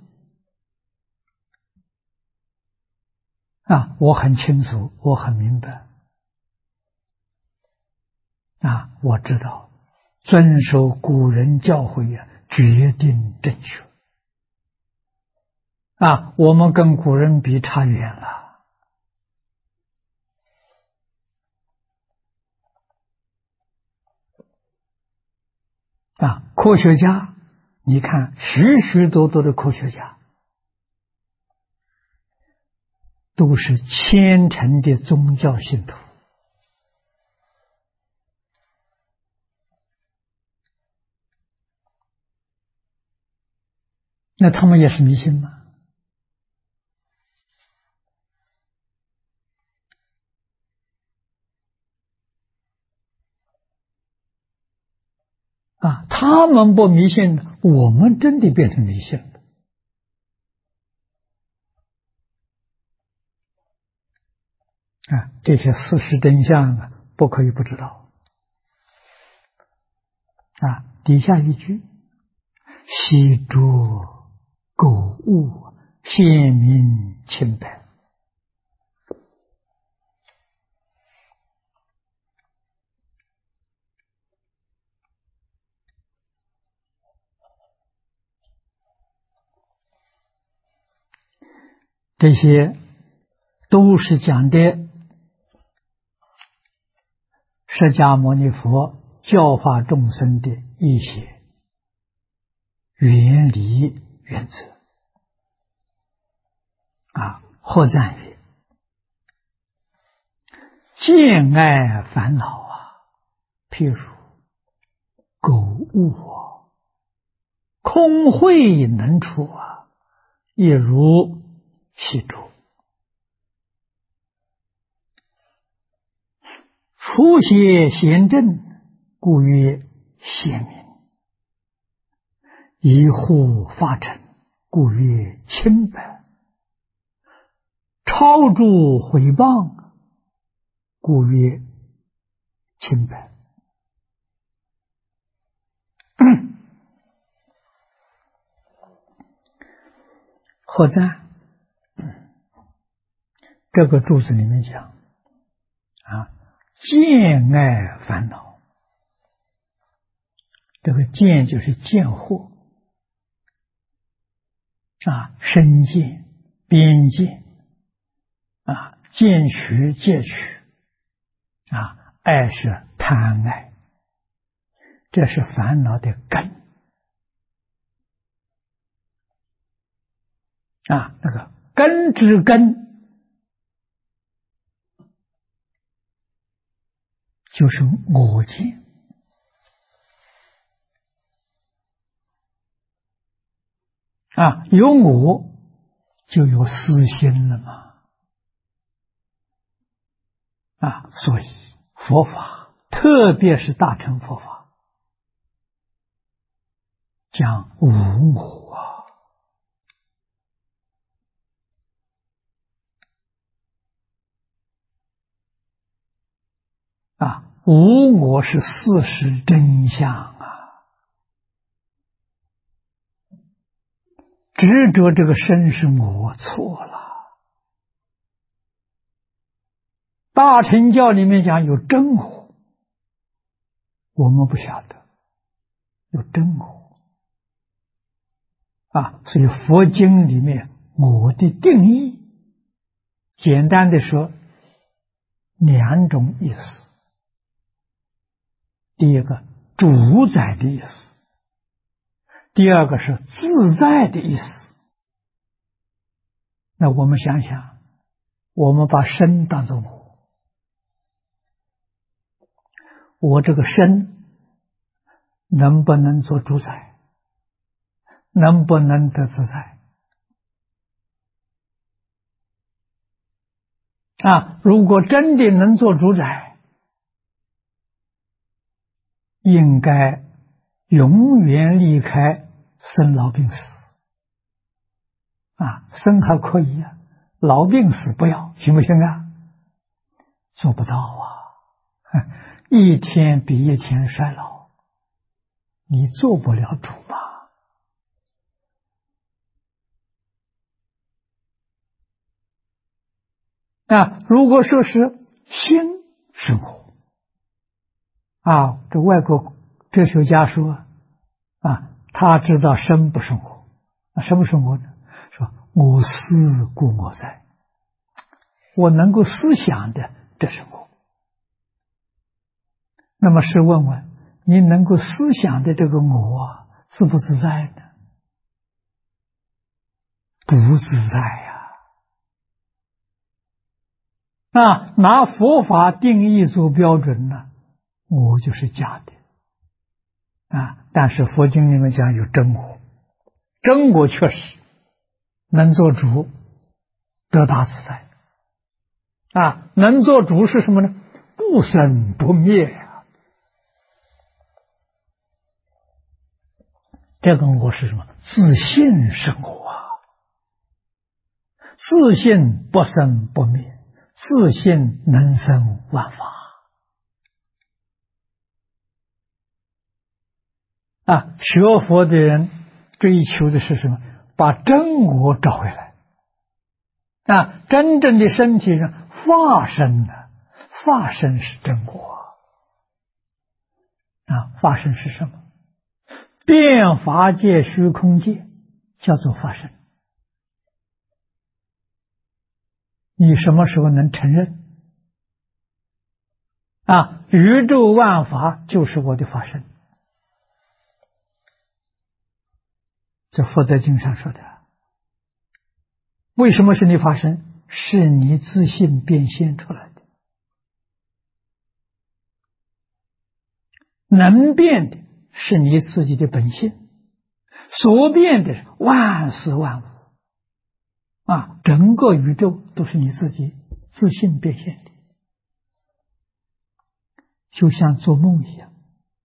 [SPEAKER 1] 我很清楚，我很明白我知道，遵守古人教诲决定正确。我们跟古人比差远了。科学家，你看许许多多的科学家都是虔诚的宗教信徒。那他们也是迷信吗？他们不迷信，我们真的变成迷信了。这些事实真相不可以不知道。底下一句：习着苟物，先民清白。这些都是讲的释迦牟尼佛教化众生的一些原理原则。或赞曰：见爱烦恼譬如苟物空慧能处亦如习着。初邪贤正，故曰贤明；以护法尘，故曰清白；超诸毁谤，故曰清白。或在这个注释里面讲见爱烦恼，这个见就是见惑身见、边见见取、戒取爱是贪爱，这是烦恼的根那个根之根就是我见有我就有私心了嘛所以佛法，特别是大乘佛法，讲无我无我是事实真相执着这个身是我，错了。大乘教里面讲有真我，我们不晓得有真我所以佛经里面我的定义，简单的说两种意思。第一个主宰的意思，第二个是自在的意思。那我们想想，我们把身当作我这个身能不能做主宰，能不能得自在如果真的能做主宰，应该永远离开生老病死生还可以老病死不要，行不行做不到一天比一天衰老，你做不了主如果说是心生活这外国哲学家说他知道生不生活，什么生活呢？说我思故我在，我能够思想的这生活。那么试问问，你能够思想的这个我自不自在呢？不自在呀！拿佛法定义做标准呢，我就是假的但是佛经里面讲有真我，真我确实能做主，得大自在能做主是什么呢？不生不灭这个我是什么？自信生活自信不生不灭，自信能生万法学佛的人追求的是什么？把真我找回来真正的身体上法身法身是真我法身是什么？遍法界虚空界叫做法身。你什么时候能承认宇宙万法就是我的法身？这佛在经上说的。为什么是你法身？是你自信变现出来的。能变的是你自己的本性，所变的是万事万物整个宇宙都是你自己自信变现的，就像做梦一样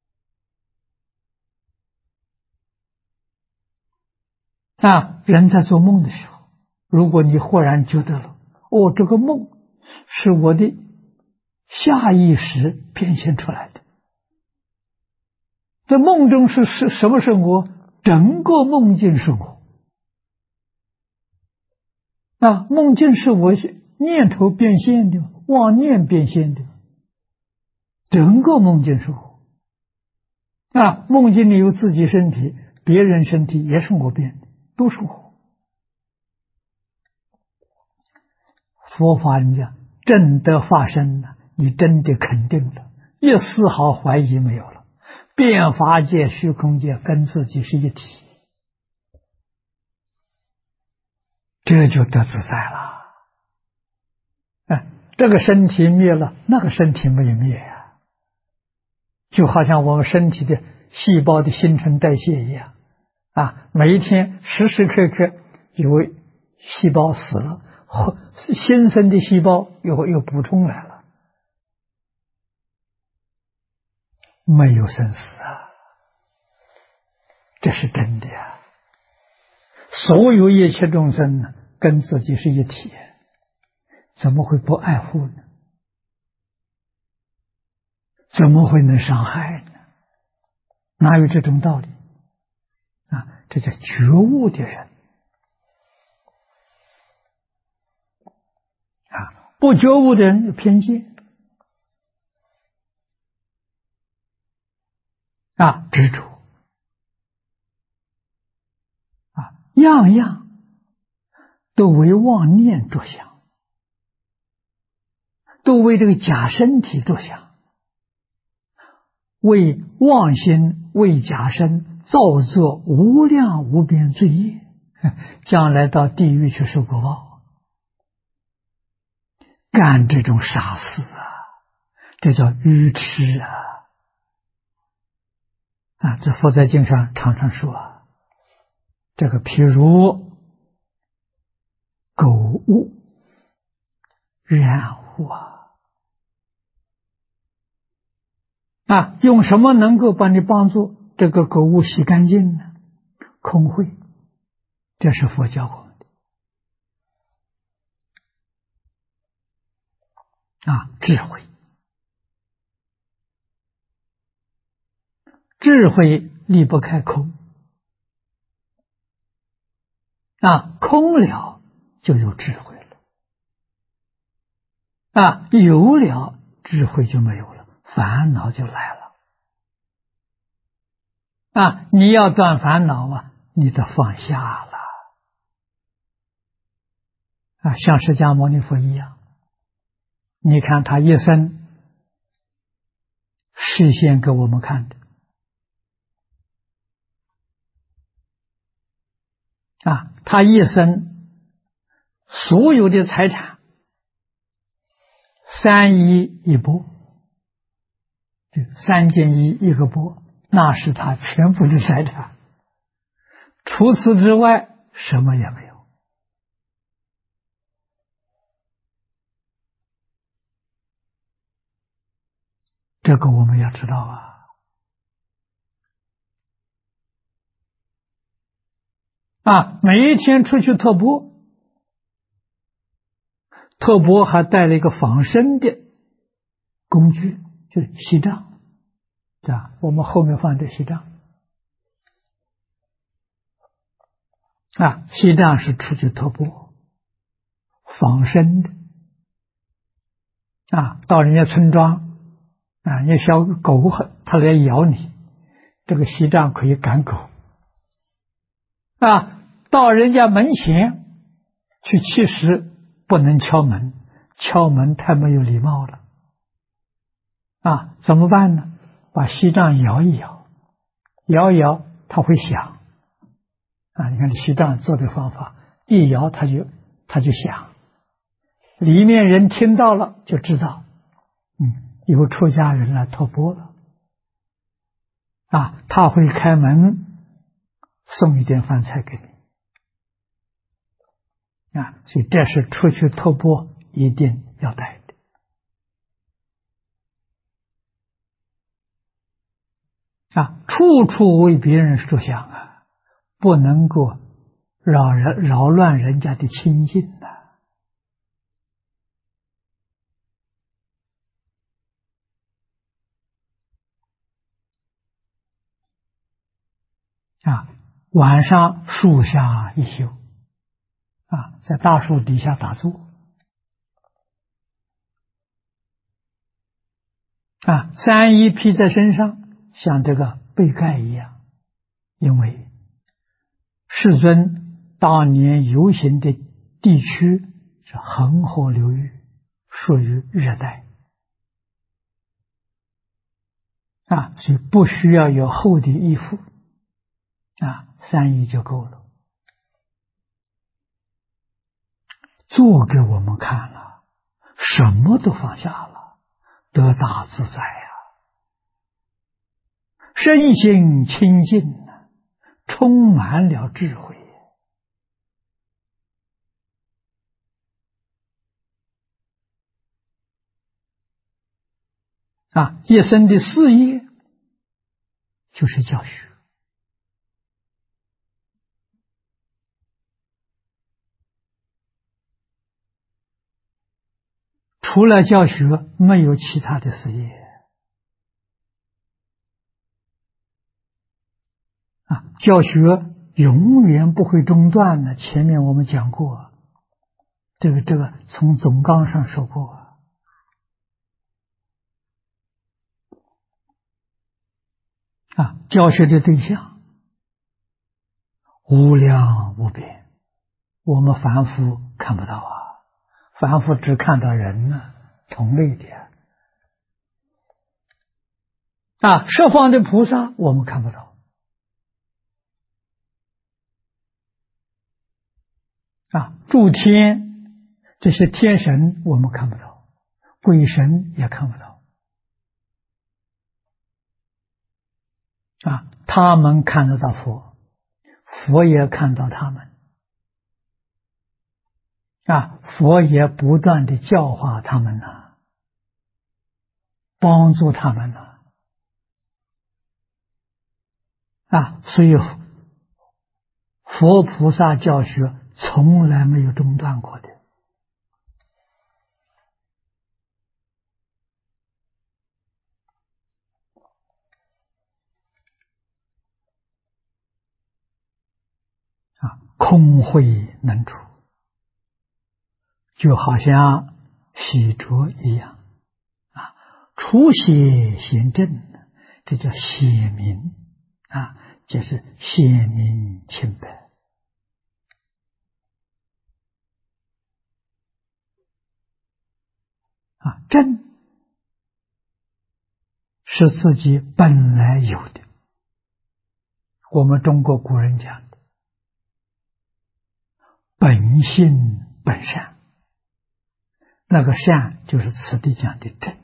[SPEAKER 1] 人在做梦的时候，如果你忽然觉得了这个梦是我的下意识变现出来的，在梦中是什么生活？整个梦境生活梦境是我念头变现的，妄念变现的，整个梦境生活梦境里有自己身体，别人身体也是我变的，都是我。佛法里讲正得法身你真的肯定了，一丝毫怀疑没有了，遍法界虚空界跟自己是一体，这就得自在了这个身体灭了，那个身体没有灭就好像我们身体的细胞的新陈代谢一样每一天时时刻刻有细胞死了，新生的细胞又补充来了，没有生死这是真的所有一切众生跟自己是一体，怎么会不爱护呢？怎么会能伤害呢？哪有这种道理这叫觉悟的人不觉悟的人有偏见执着样样都为妄念着想，都为这个假身体着想，为妄心为假身造作无量无边罪业，将来到地狱去受果报，干这种傻事这叫愚痴这佛在经上常常说这个譬如狗物染污用什么能够把你帮助这个狗物洗干净呢？空慧，这是佛教我们的智慧，智慧离不开空空了就有智慧了有了智慧就没有了，烦恼就来了你要断烦恼你得放下了像释迦牟尼佛一样，你看他一生示现给我们看的他一生所有的财产3衣1钵，就3件衣1个钵，那是他全部的财产，除此之外什么也没有。这个我们要知道每一天出去托钵，托钵还带了一个防身的工具，就是锡杖我们后面放这锡杖锡杖是出去托钵防身的到人家村庄你小狗它来咬你，这个锡杖可以赶狗到人家门前去乞食，不能敲门，敲门太没有礼貌了怎么办呢？把锡杖摇一摇，摇一摇它会响你看这锡杖做的方法，一摇它就响，里面人听到了就知道有出家人来托钵了他会开门送一点饭菜给你所以这是出去托钵一定要带的处处为别人着想不能够扰乱人家的清净晚上树下一宿在大树底下打坐3衣披在身上，像这个被盖一样，因为世尊当年游行的地区是恒河流域，属于热带所以不需要有厚的衣服3衣就够了。做给我们看了，什么都放下了，得大自在身心清净充满了智慧一生的事业就是教学除了教学没有其他的事业教学永远不会中断的，前面我们讲过这个从总纲上说过教学的对象无量无边，我们凡夫看不到凡夫只看到人同类的十方的菩萨我们看不到诸天这些天神我们看不到，鬼神也看不到他们看得到佛，佛也看到他们佛也不断的教化他们帮助他们所以佛菩萨教学从来没有中断过的空慧能除，就好像洗濯一样除邪显正，这叫显明啊，就是显明清白啊，真是自己本来有的。我们中国古人讲的本性本善，那个善就是此地讲的真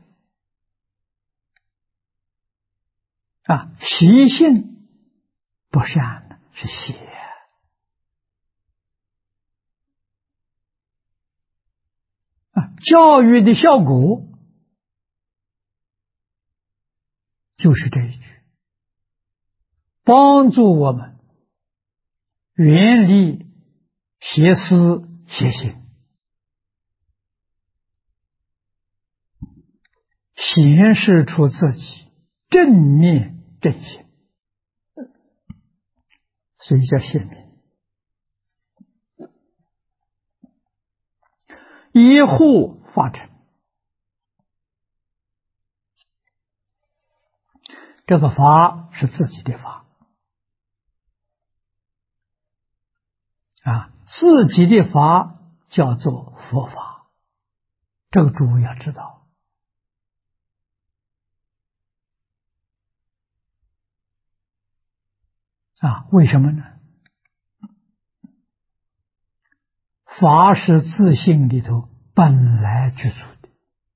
[SPEAKER 1] 啊，习性不善呢是邪啊，教育的效果就是这一句，帮助我们远离邪思邪行，显示出自己正面正行，所以叫显明。依护法尘，这个法是自己的法啊，自己的法叫做佛法，这个诸位要知道啊。为什么呢？法是自性里头本来具足的，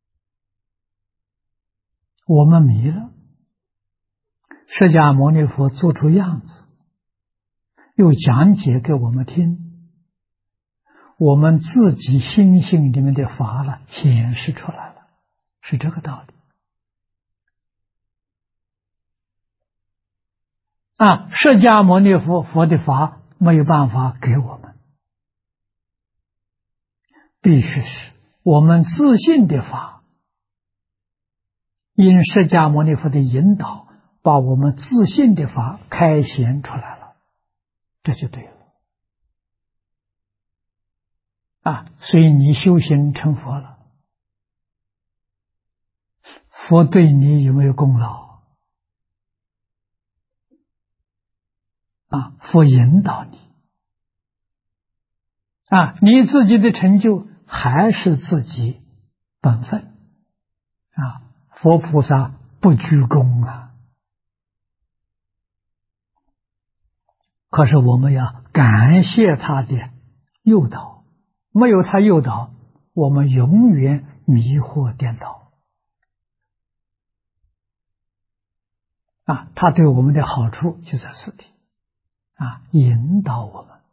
[SPEAKER 1] 我们迷了，释迦牟尼佛做出样子，又讲解给我们听，我们自己心性里面的法了显示出来了，是这个道理啊。释迦牟尼佛的法没有办法给我们，必须是我们自信的法，因释迦牟尼佛的引导，把我们自信的法开显出来了，这就对了啊。所以你修行成佛了，佛对你有没有功劳啊？佛引导你啊，你自己的成就还是自己本分啊。佛菩萨不居功啊，可是我们要感谢他的诱导，没有他诱导，我们永远迷惑颠倒啊。他对我们的好处就在此地啊，引导我们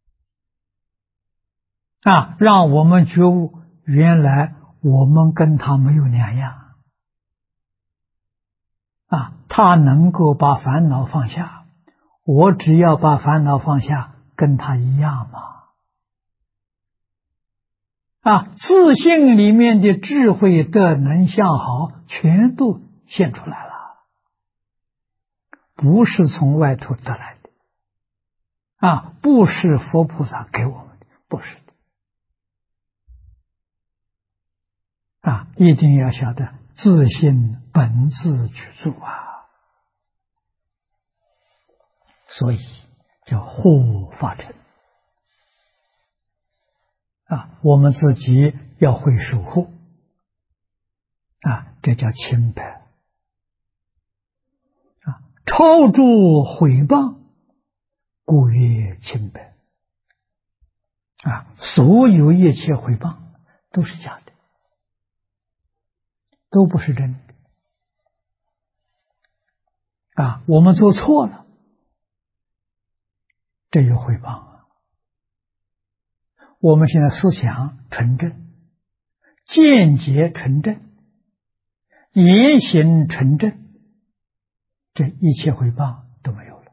[SPEAKER 1] 啊，让我们觉悟原来我们跟他没有两样啊，他能够把烦恼放下，我只要把烦恼放下，跟他一样嘛啊，自信里面的智慧德能相好全都现出来了，不是从外头得来的啊，不是佛菩萨给我们的，不是的啊，一定要晓得自信本自具足啊，所以叫护法尘啊，我们自己要会守护啊，这叫清白啊，超诸毁谤，故曰清白啊，所有一切毁谤都是假的，都不是真的啊，我们做错了，这有毁谤啊。我们现在思想纯正，见解纯正，言行纯正，这一切毁谤都没有了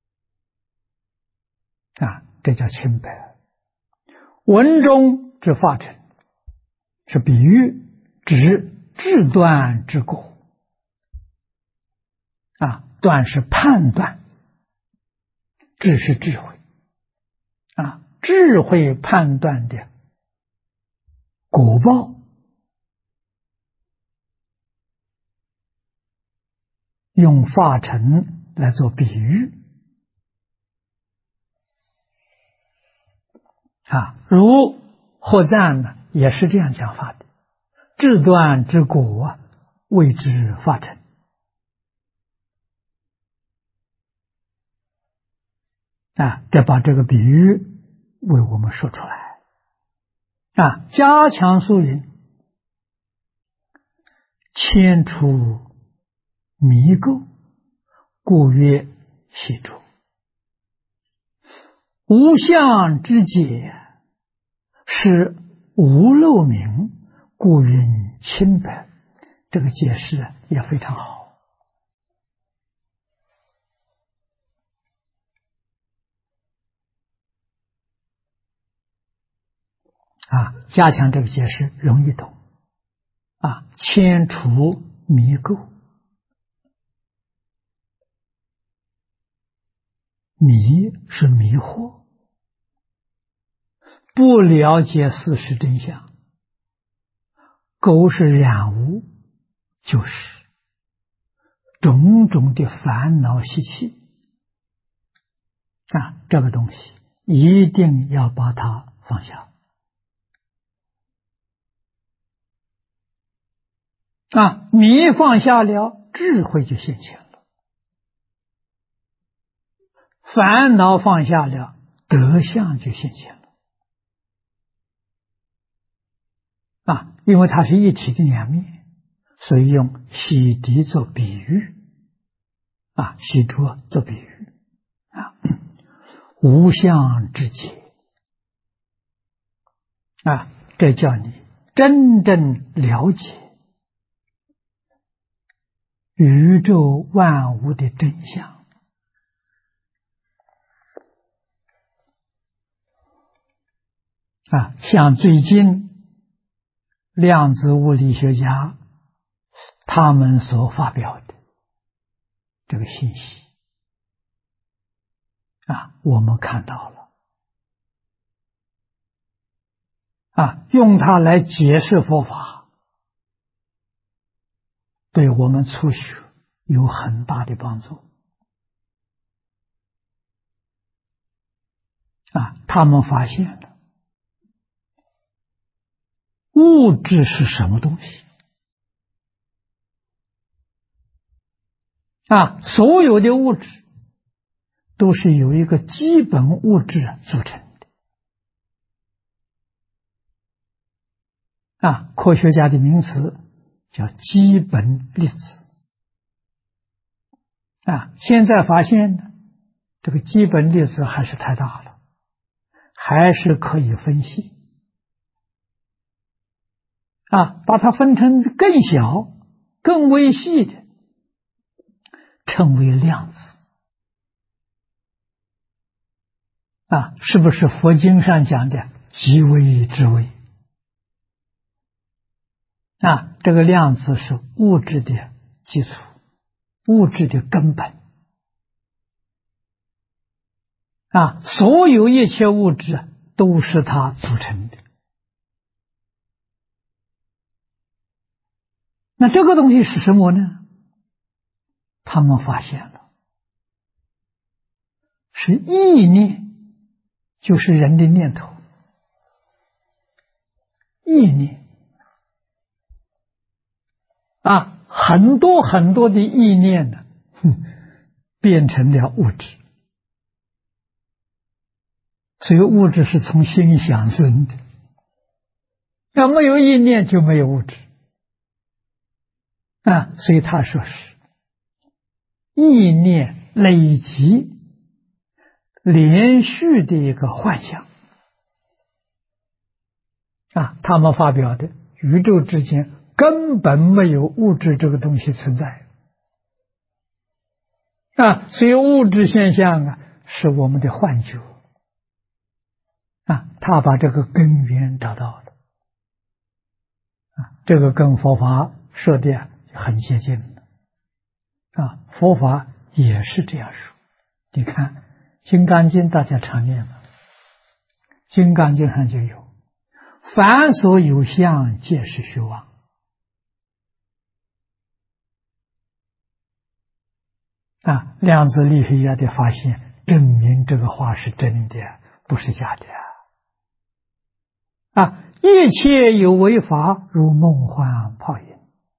[SPEAKER 1] 啊，这叫清白。文中之法尘是比喻指智断之果啊，断是判断，智是智慧啊，智慧判断的果报，用法尘来做比喻如或赞呢，也是这样讲法的。智断之果谓之法成得把这个比喻为我们说出来加强疏引，迁除迷垢，故曰习诸。无相之解，是无漏明，故云清白。这个解释也非常好加强这个解释容易懂迁除迷垢，迷是迷惑，不了解事实真相，垢是染污，就是种种的烦恼习气这个东西一定要把它放下迷放下了，智慧就现前了；烦恼放下了，德相就现前了因为它是一体的两面，所以用洗涤做比喻洗濯做比喻无相之解这叫你真正了解宇宙万物的真相像最近量子物理学家他们所发表的这个信息我们看到了用它来解释佛法，对我们初学有很大的帮助他们发现了物质是什么东西所有的物质都是由一个基本物质组成的科学家的名词叫基本粒子现在发现呢，这个基本粒子还是太大了，还是可以分析把它分成更小更微细的，称为量子是不是佛经上讲的极微之微这个量子是物质的基础，物质的根本所有一切物质都是它组成的。那这个东西是什么呢？他们发现了是意念，就是人的念头，意念很多很多的意念呢，变成了物质，所以物质是从心想生的，要没有意念就没有物质所以他说是意念累积连续的一个幻象他们发表的宇宙之间根本没有物质这个东西存在所以物质现象是我们的幻觉他把这个根源找到了这个跟佛法说的很接近了佛法也是这样说。你看《金刚经》大家常念吗？《金刚经》上就有凡所有相皆是虚妄量子力学家的发现证明这个话是真的，不是假的。一切有为法，如梦幻泡影。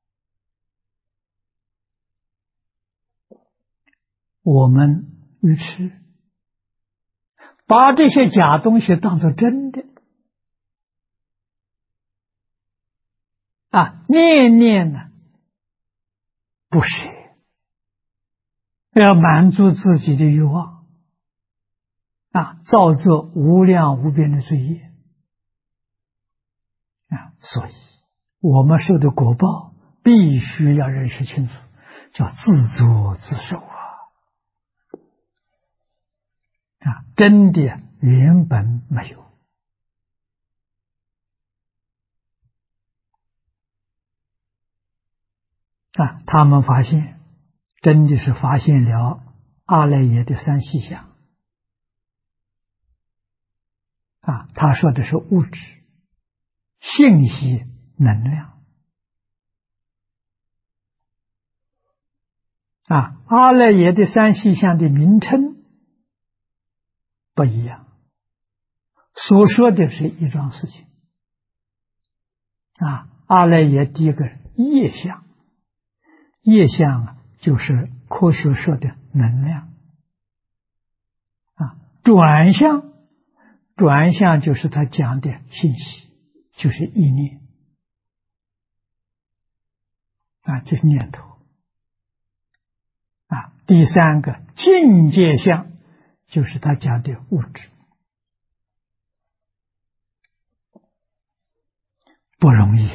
[SPEAKER 1] 我们愚痴，把这些假东西当作真的，念念呢不舍，要满足自己的欲望，造作无量无边的罪业。所以我们受的果报必须要认识清楚，叫自作自受真的原本没有。他们发现真的是发现了阿赖耶的三细相。他说的是物质、信息、能量。阿赖耶的三细相的名称不一样，所说的是一桩事情。阿赖耶第一个业相，业相就是科学说的能量。转向，转向就是他讲的信息，就是意念。就是念头。第三个境界相，就是他讲的物质。不容易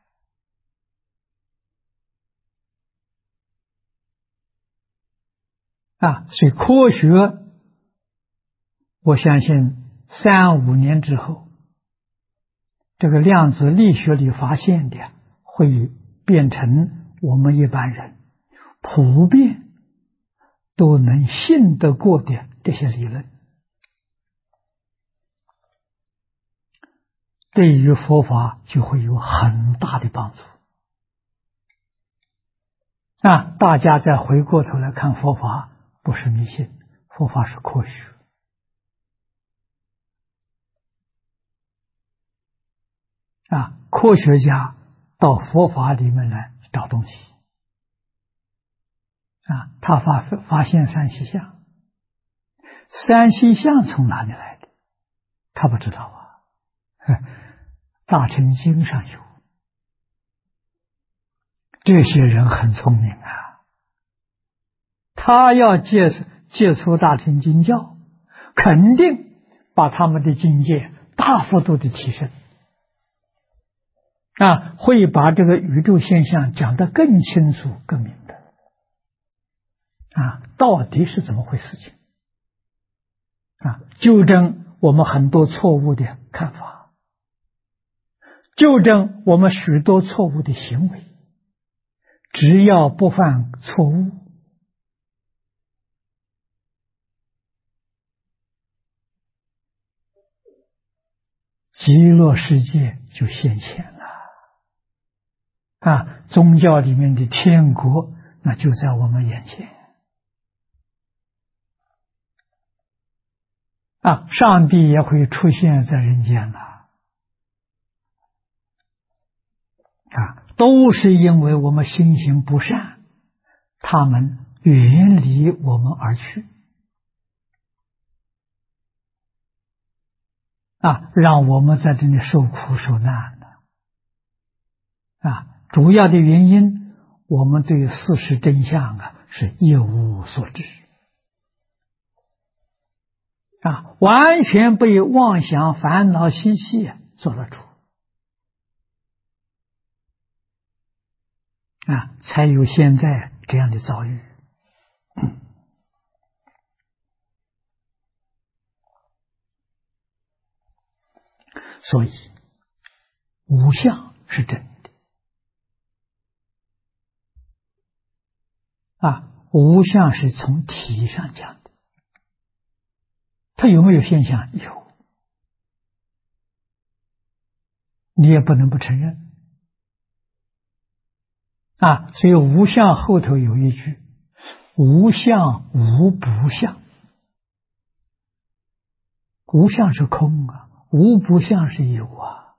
[SPEAKER 1] 所以科学，我相信3、5年之后，这个量子力学里发现的会变成我们一般人普遍都能信得过的这些理论，对于佛法就会有很大的帮助。大家再回过头来看佛法，不是迷信，佛法是科学。科学家到佛法里面来找东西。他发现三细相，三细相从哪里来的？他不知道大乘经上有。这些人很聪明他要接触大乘经教，肯定把他们的境界大幅度的提升。会把这个宇宙现象讲得更清楚、更明白。到底是怎么回事情？纠正我们很多错误的看法，纠正我们许多错误的行为。只要不犯错误，极乐世界就现前了。宗教里面的天国，那就在我们眼前。上帝也会出现在人间了。都是因为我们心行不善，他们远离我们而去。让我们在这里受苦受难的。主要的原因，我们对事实真相是一无所知。完全被妄想烦恼习气做了主。才有现在这样的遭遇。所以无相是真的。无相是从体上讲的。它有没有现象？有。你也不能不承认。所以无相后头有一句： 无相无不相，无相是空啊，无不相是有啊。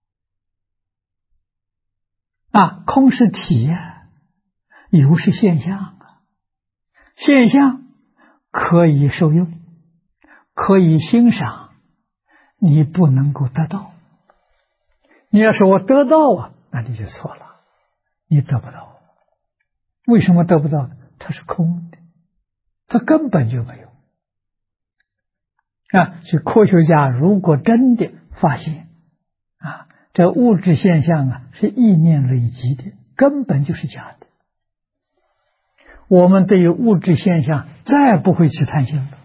[SPEAKER 1] 空是体啊，有是现象啊。现象可以受用，可以欣赏，你不能够得到。你要说我得到啊，那你就错了，你得不到。为什么得不到？它是空的，它根本就没有。所以科学家如果真的发现这物质现象是意念累积的，根本就是假的，我们对于物质现象再不会去贪心了。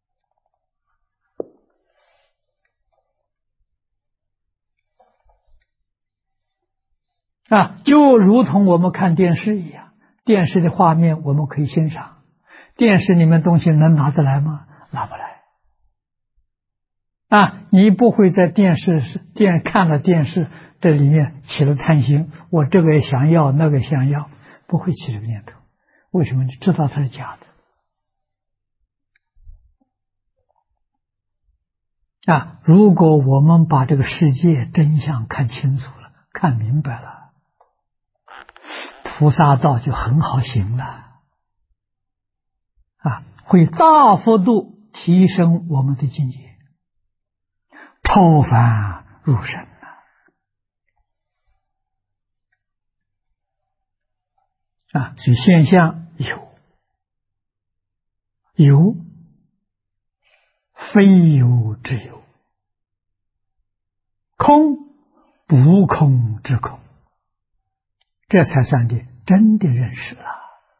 [SPEAKER 1] 就如同我们看电视一样，电视的画面我们可以欣赏，电视里面东西能拿得来吗？拿不来。你不会在看了电视这里面起了贪心，我这个也想要，那个想要，不会起这个念头。为什么？你知道它是假的。如果我们把这个世界真相看清楚了，看明白了，菩萨道就很好行了。会大幅度提升我们的境界，超凡入圣所以现象有非有之有，空不空之空，这才算的真的认识了。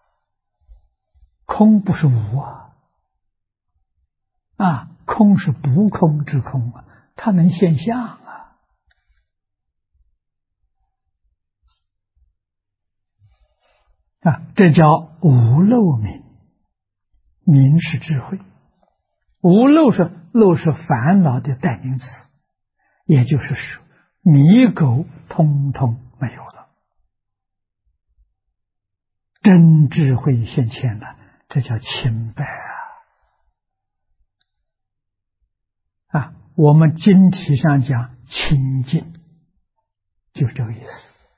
[SPEAKER 1] 空不是无空是不空之空它能现象这叫无漏明，明是智慧，无漏是烦恼的代名词，也就是说迷垢通通没有了，真智慧现前了，这叫清白我们经题上讲清净，就是这个意思。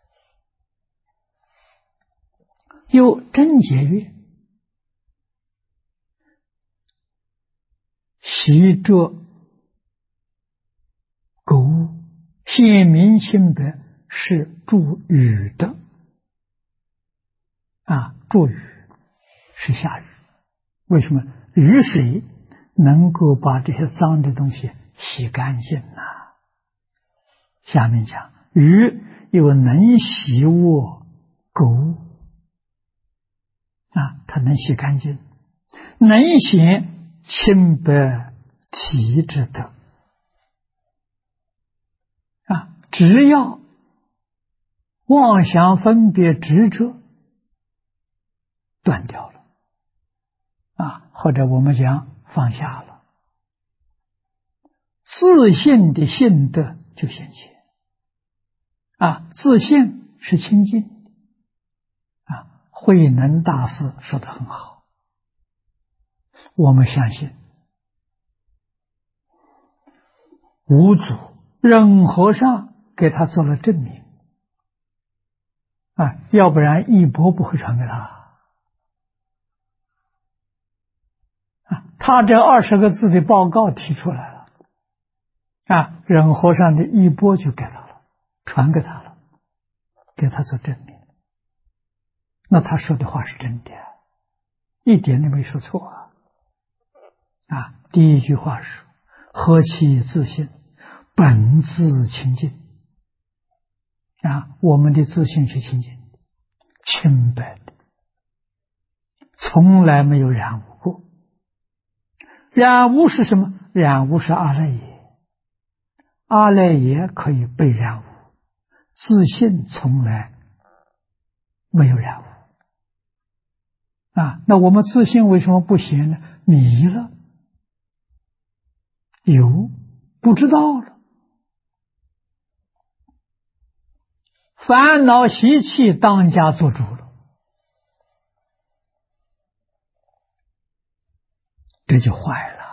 [SPEAKER 1] 又真解曰：习着苟物，显明清白，是助雨的助雨是下雨。为什么？雨水能够把这些脏的东西洗干净下面讲雨又能洗沃垢物它能洗干净，能显清白体之德只要妄想分别执着断掉了或者我们讲放下了，自信的性德就显现自信是清净慧能大师说得很好，我们相信五祖任和尚给他做了证明要不然一钵不会传给他这20个字的报告提出来了任和尚的一钵就给他了，传给他了，给他做证明。那他说的话是真的，一点都没说错第一句话是何其自信，本自清净我们的自信是清净的，清白的，从来没有染污过。染污是什么？染污是阿赖耶，阿赖耶可以被染污，自信从来没有染污那我们自信为什么不行呢？迷了，有不知道了，烦恼习气当家做主了这就坏了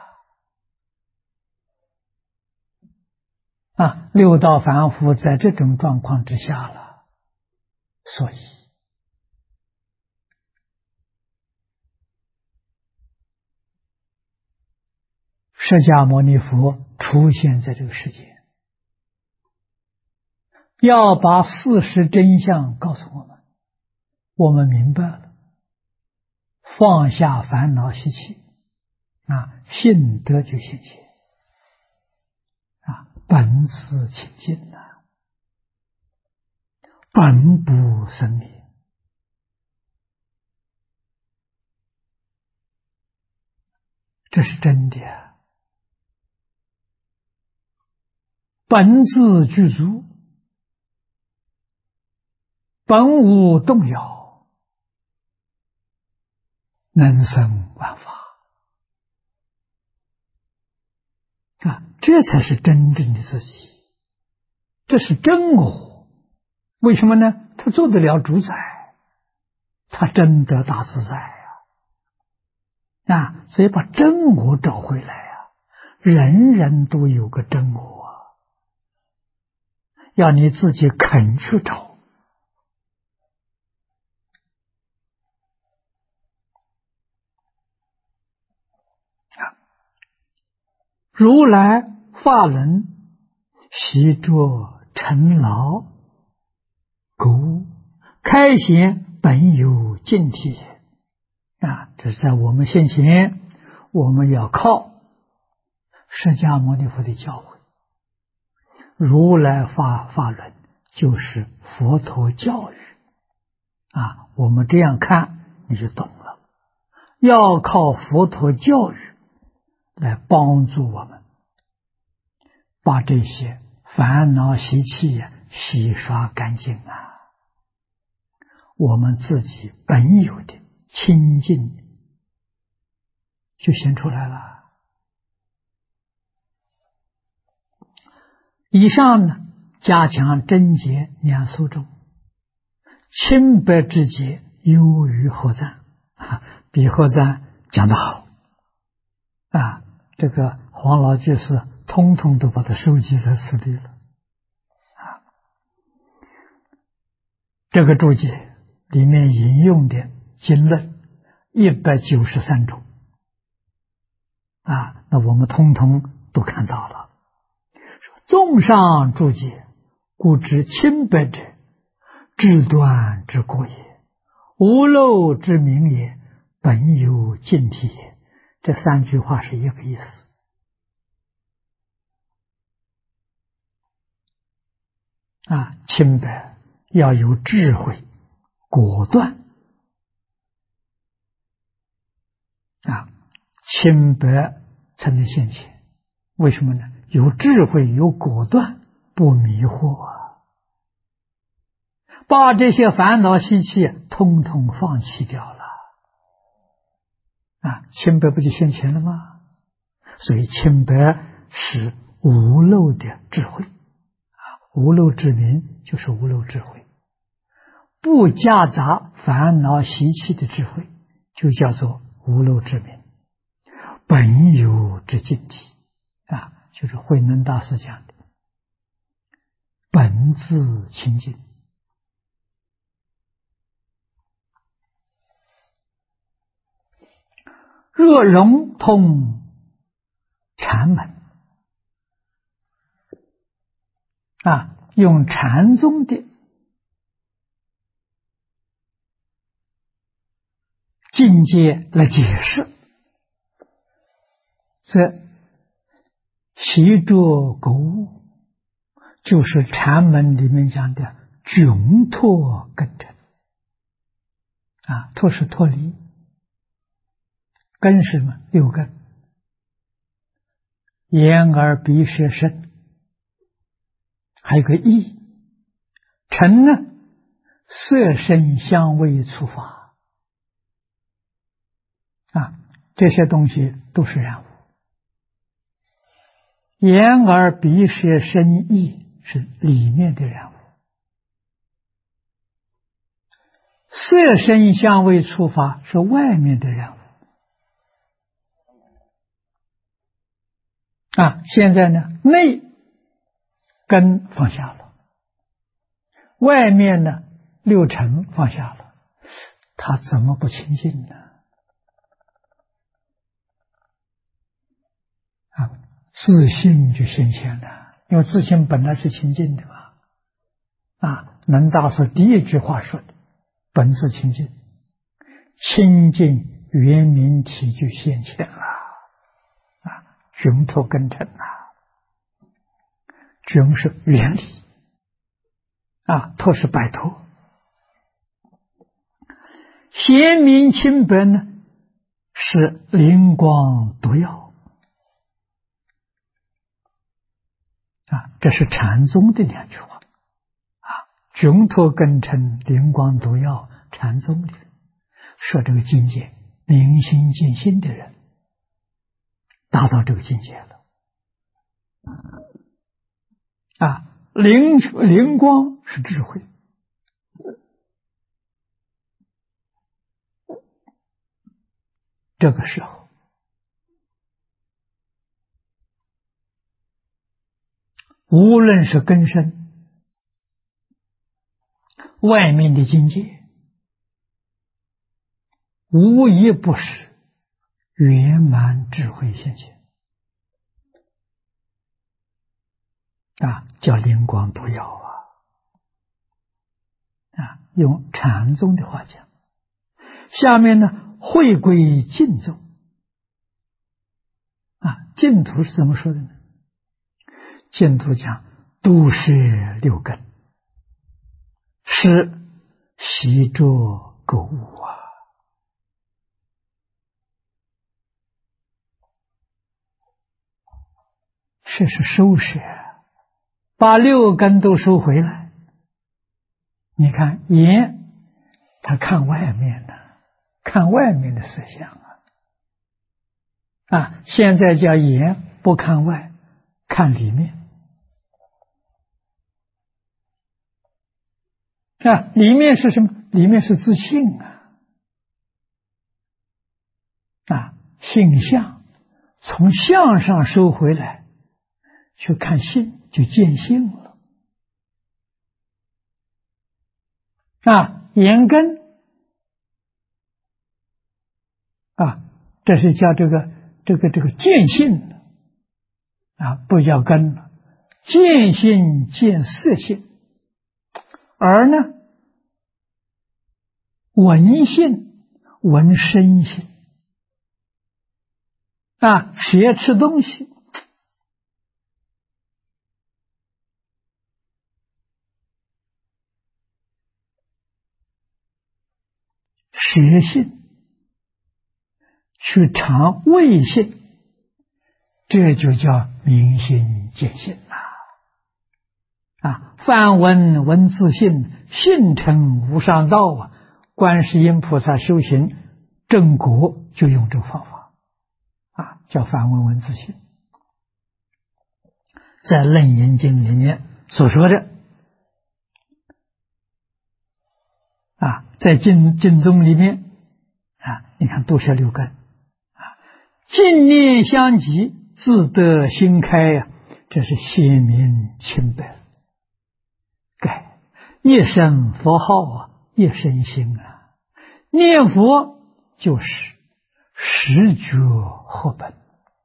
[SPEAKER 1] 啊！六道凡夫在这种状况之下了，所以释迦牟尼佛出现在这个世界，要把事实真相告诉我们，我们明白了，放下烦恼习气啊，信德就现前啊，本自清净啊，本不生灭。这是真的啊，本自具足，本无动摇，能生万法啊，这才是真正的自己，这是真我。为什么呢？他做得了主宰，他真得大自在啊！所以把真我找回来啊，人人都有个真我啊，要你自己肯去找。如来法轮习着尘劳垢污，开显本有净体也啊！这是在我们现前，我们要靠释迦牟尼佛的教诲，如来法轮就是佛陀教育啊！我们这样看你就懂了，要靠佛陀教育来帮助我们把这些烦恼习气洗刷干净啊，我们自己本有的清净就显出来了。以上呢，加强真洁两俗中，清白之节优于后赞啊，比后赞讲得好啊！这个黄老居士通通都把它收集在此地了啊。这个注解里面引用的经论193种啊，那我们通通都看到了。综上注解，故知清白者，至端之过也，无漏之明也，本有净体也。这三句话是一个意思啊，清白要有智慧，果断啊，清白才能现前。为什么呢？有智慧，有果断，不迷惑啊，把这些烦恼习气通通放弃掉了啊，清白不就现前了吗？所以清白是无漏的智慧啊，无漏之明就是无漏智慧，不夹杂烦恼习气的智慧就叫做无漏之明，本有之净体啊，就是慧能大师讲的本自清净。若融通禅门啊，用禅宗的境界来解释，这习着垢污就是禅门里面讲的窘脱根尘啊，脱是脱离，根是什么？六根，眼耳鼻舌身，还有个意。尘呢，色声香味触法啊，这些东西都是染污。眼耳鼻舌身意是里面的染污，色声香味触法是外面的染污现在呢，内根放下了，外面呢六尘放下了，他怎么不清净呢？自信就显现了，因为自信本来是清净的嘛。能大师第一句话说的，本自清净，清净圆明体就现前了。穷脱根尘穷是远离脱是摆脱。显明清白呢，是灵光毒药这是禅宗的两句话穷脱根尘，灵光毒药，禅宗里说这个境界，明心见性的人达到这个境界了灵光是智慧，这个时候无论是根深外面的境界，无一不是圆满智慧现前叫灵光毒药用禅宗的话讲。下面呢，回归净宗净土是怎么说的呢？净土讲度摄六根，是习着购物这是收摄，把六根都收回来。你看眼，他外面的色相现在叫眼不看外，看里面里面是什么？里面是自信性相，从相上收回来去看性，就见性了眼根这是叫这个见性不叫根了，见性见色性。而呢，闻性闻声性舌吃东西舌性去尝味性，这就叫明心见性梵闻闻自性，性成无上道观世音菩萨修行正果就用这个方法叫梵闻闻自性。在《楞严经》里面所说的在净宗里面你看度摄六根净念相继，自得心开这是显明清白。一声佛号一声心念佛就是十觉合本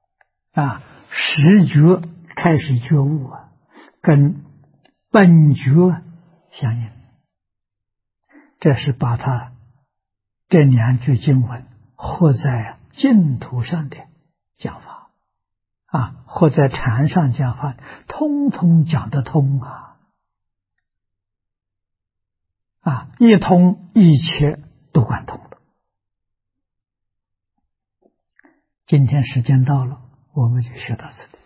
[SPEAKER 1] 十觉开始觉悟跟本觉相应。这是把它这两句经文或在净土上的讲法或在禅上讲法，通通讲得通一通一切都贯通了。今天时间到了，我们就学到这里。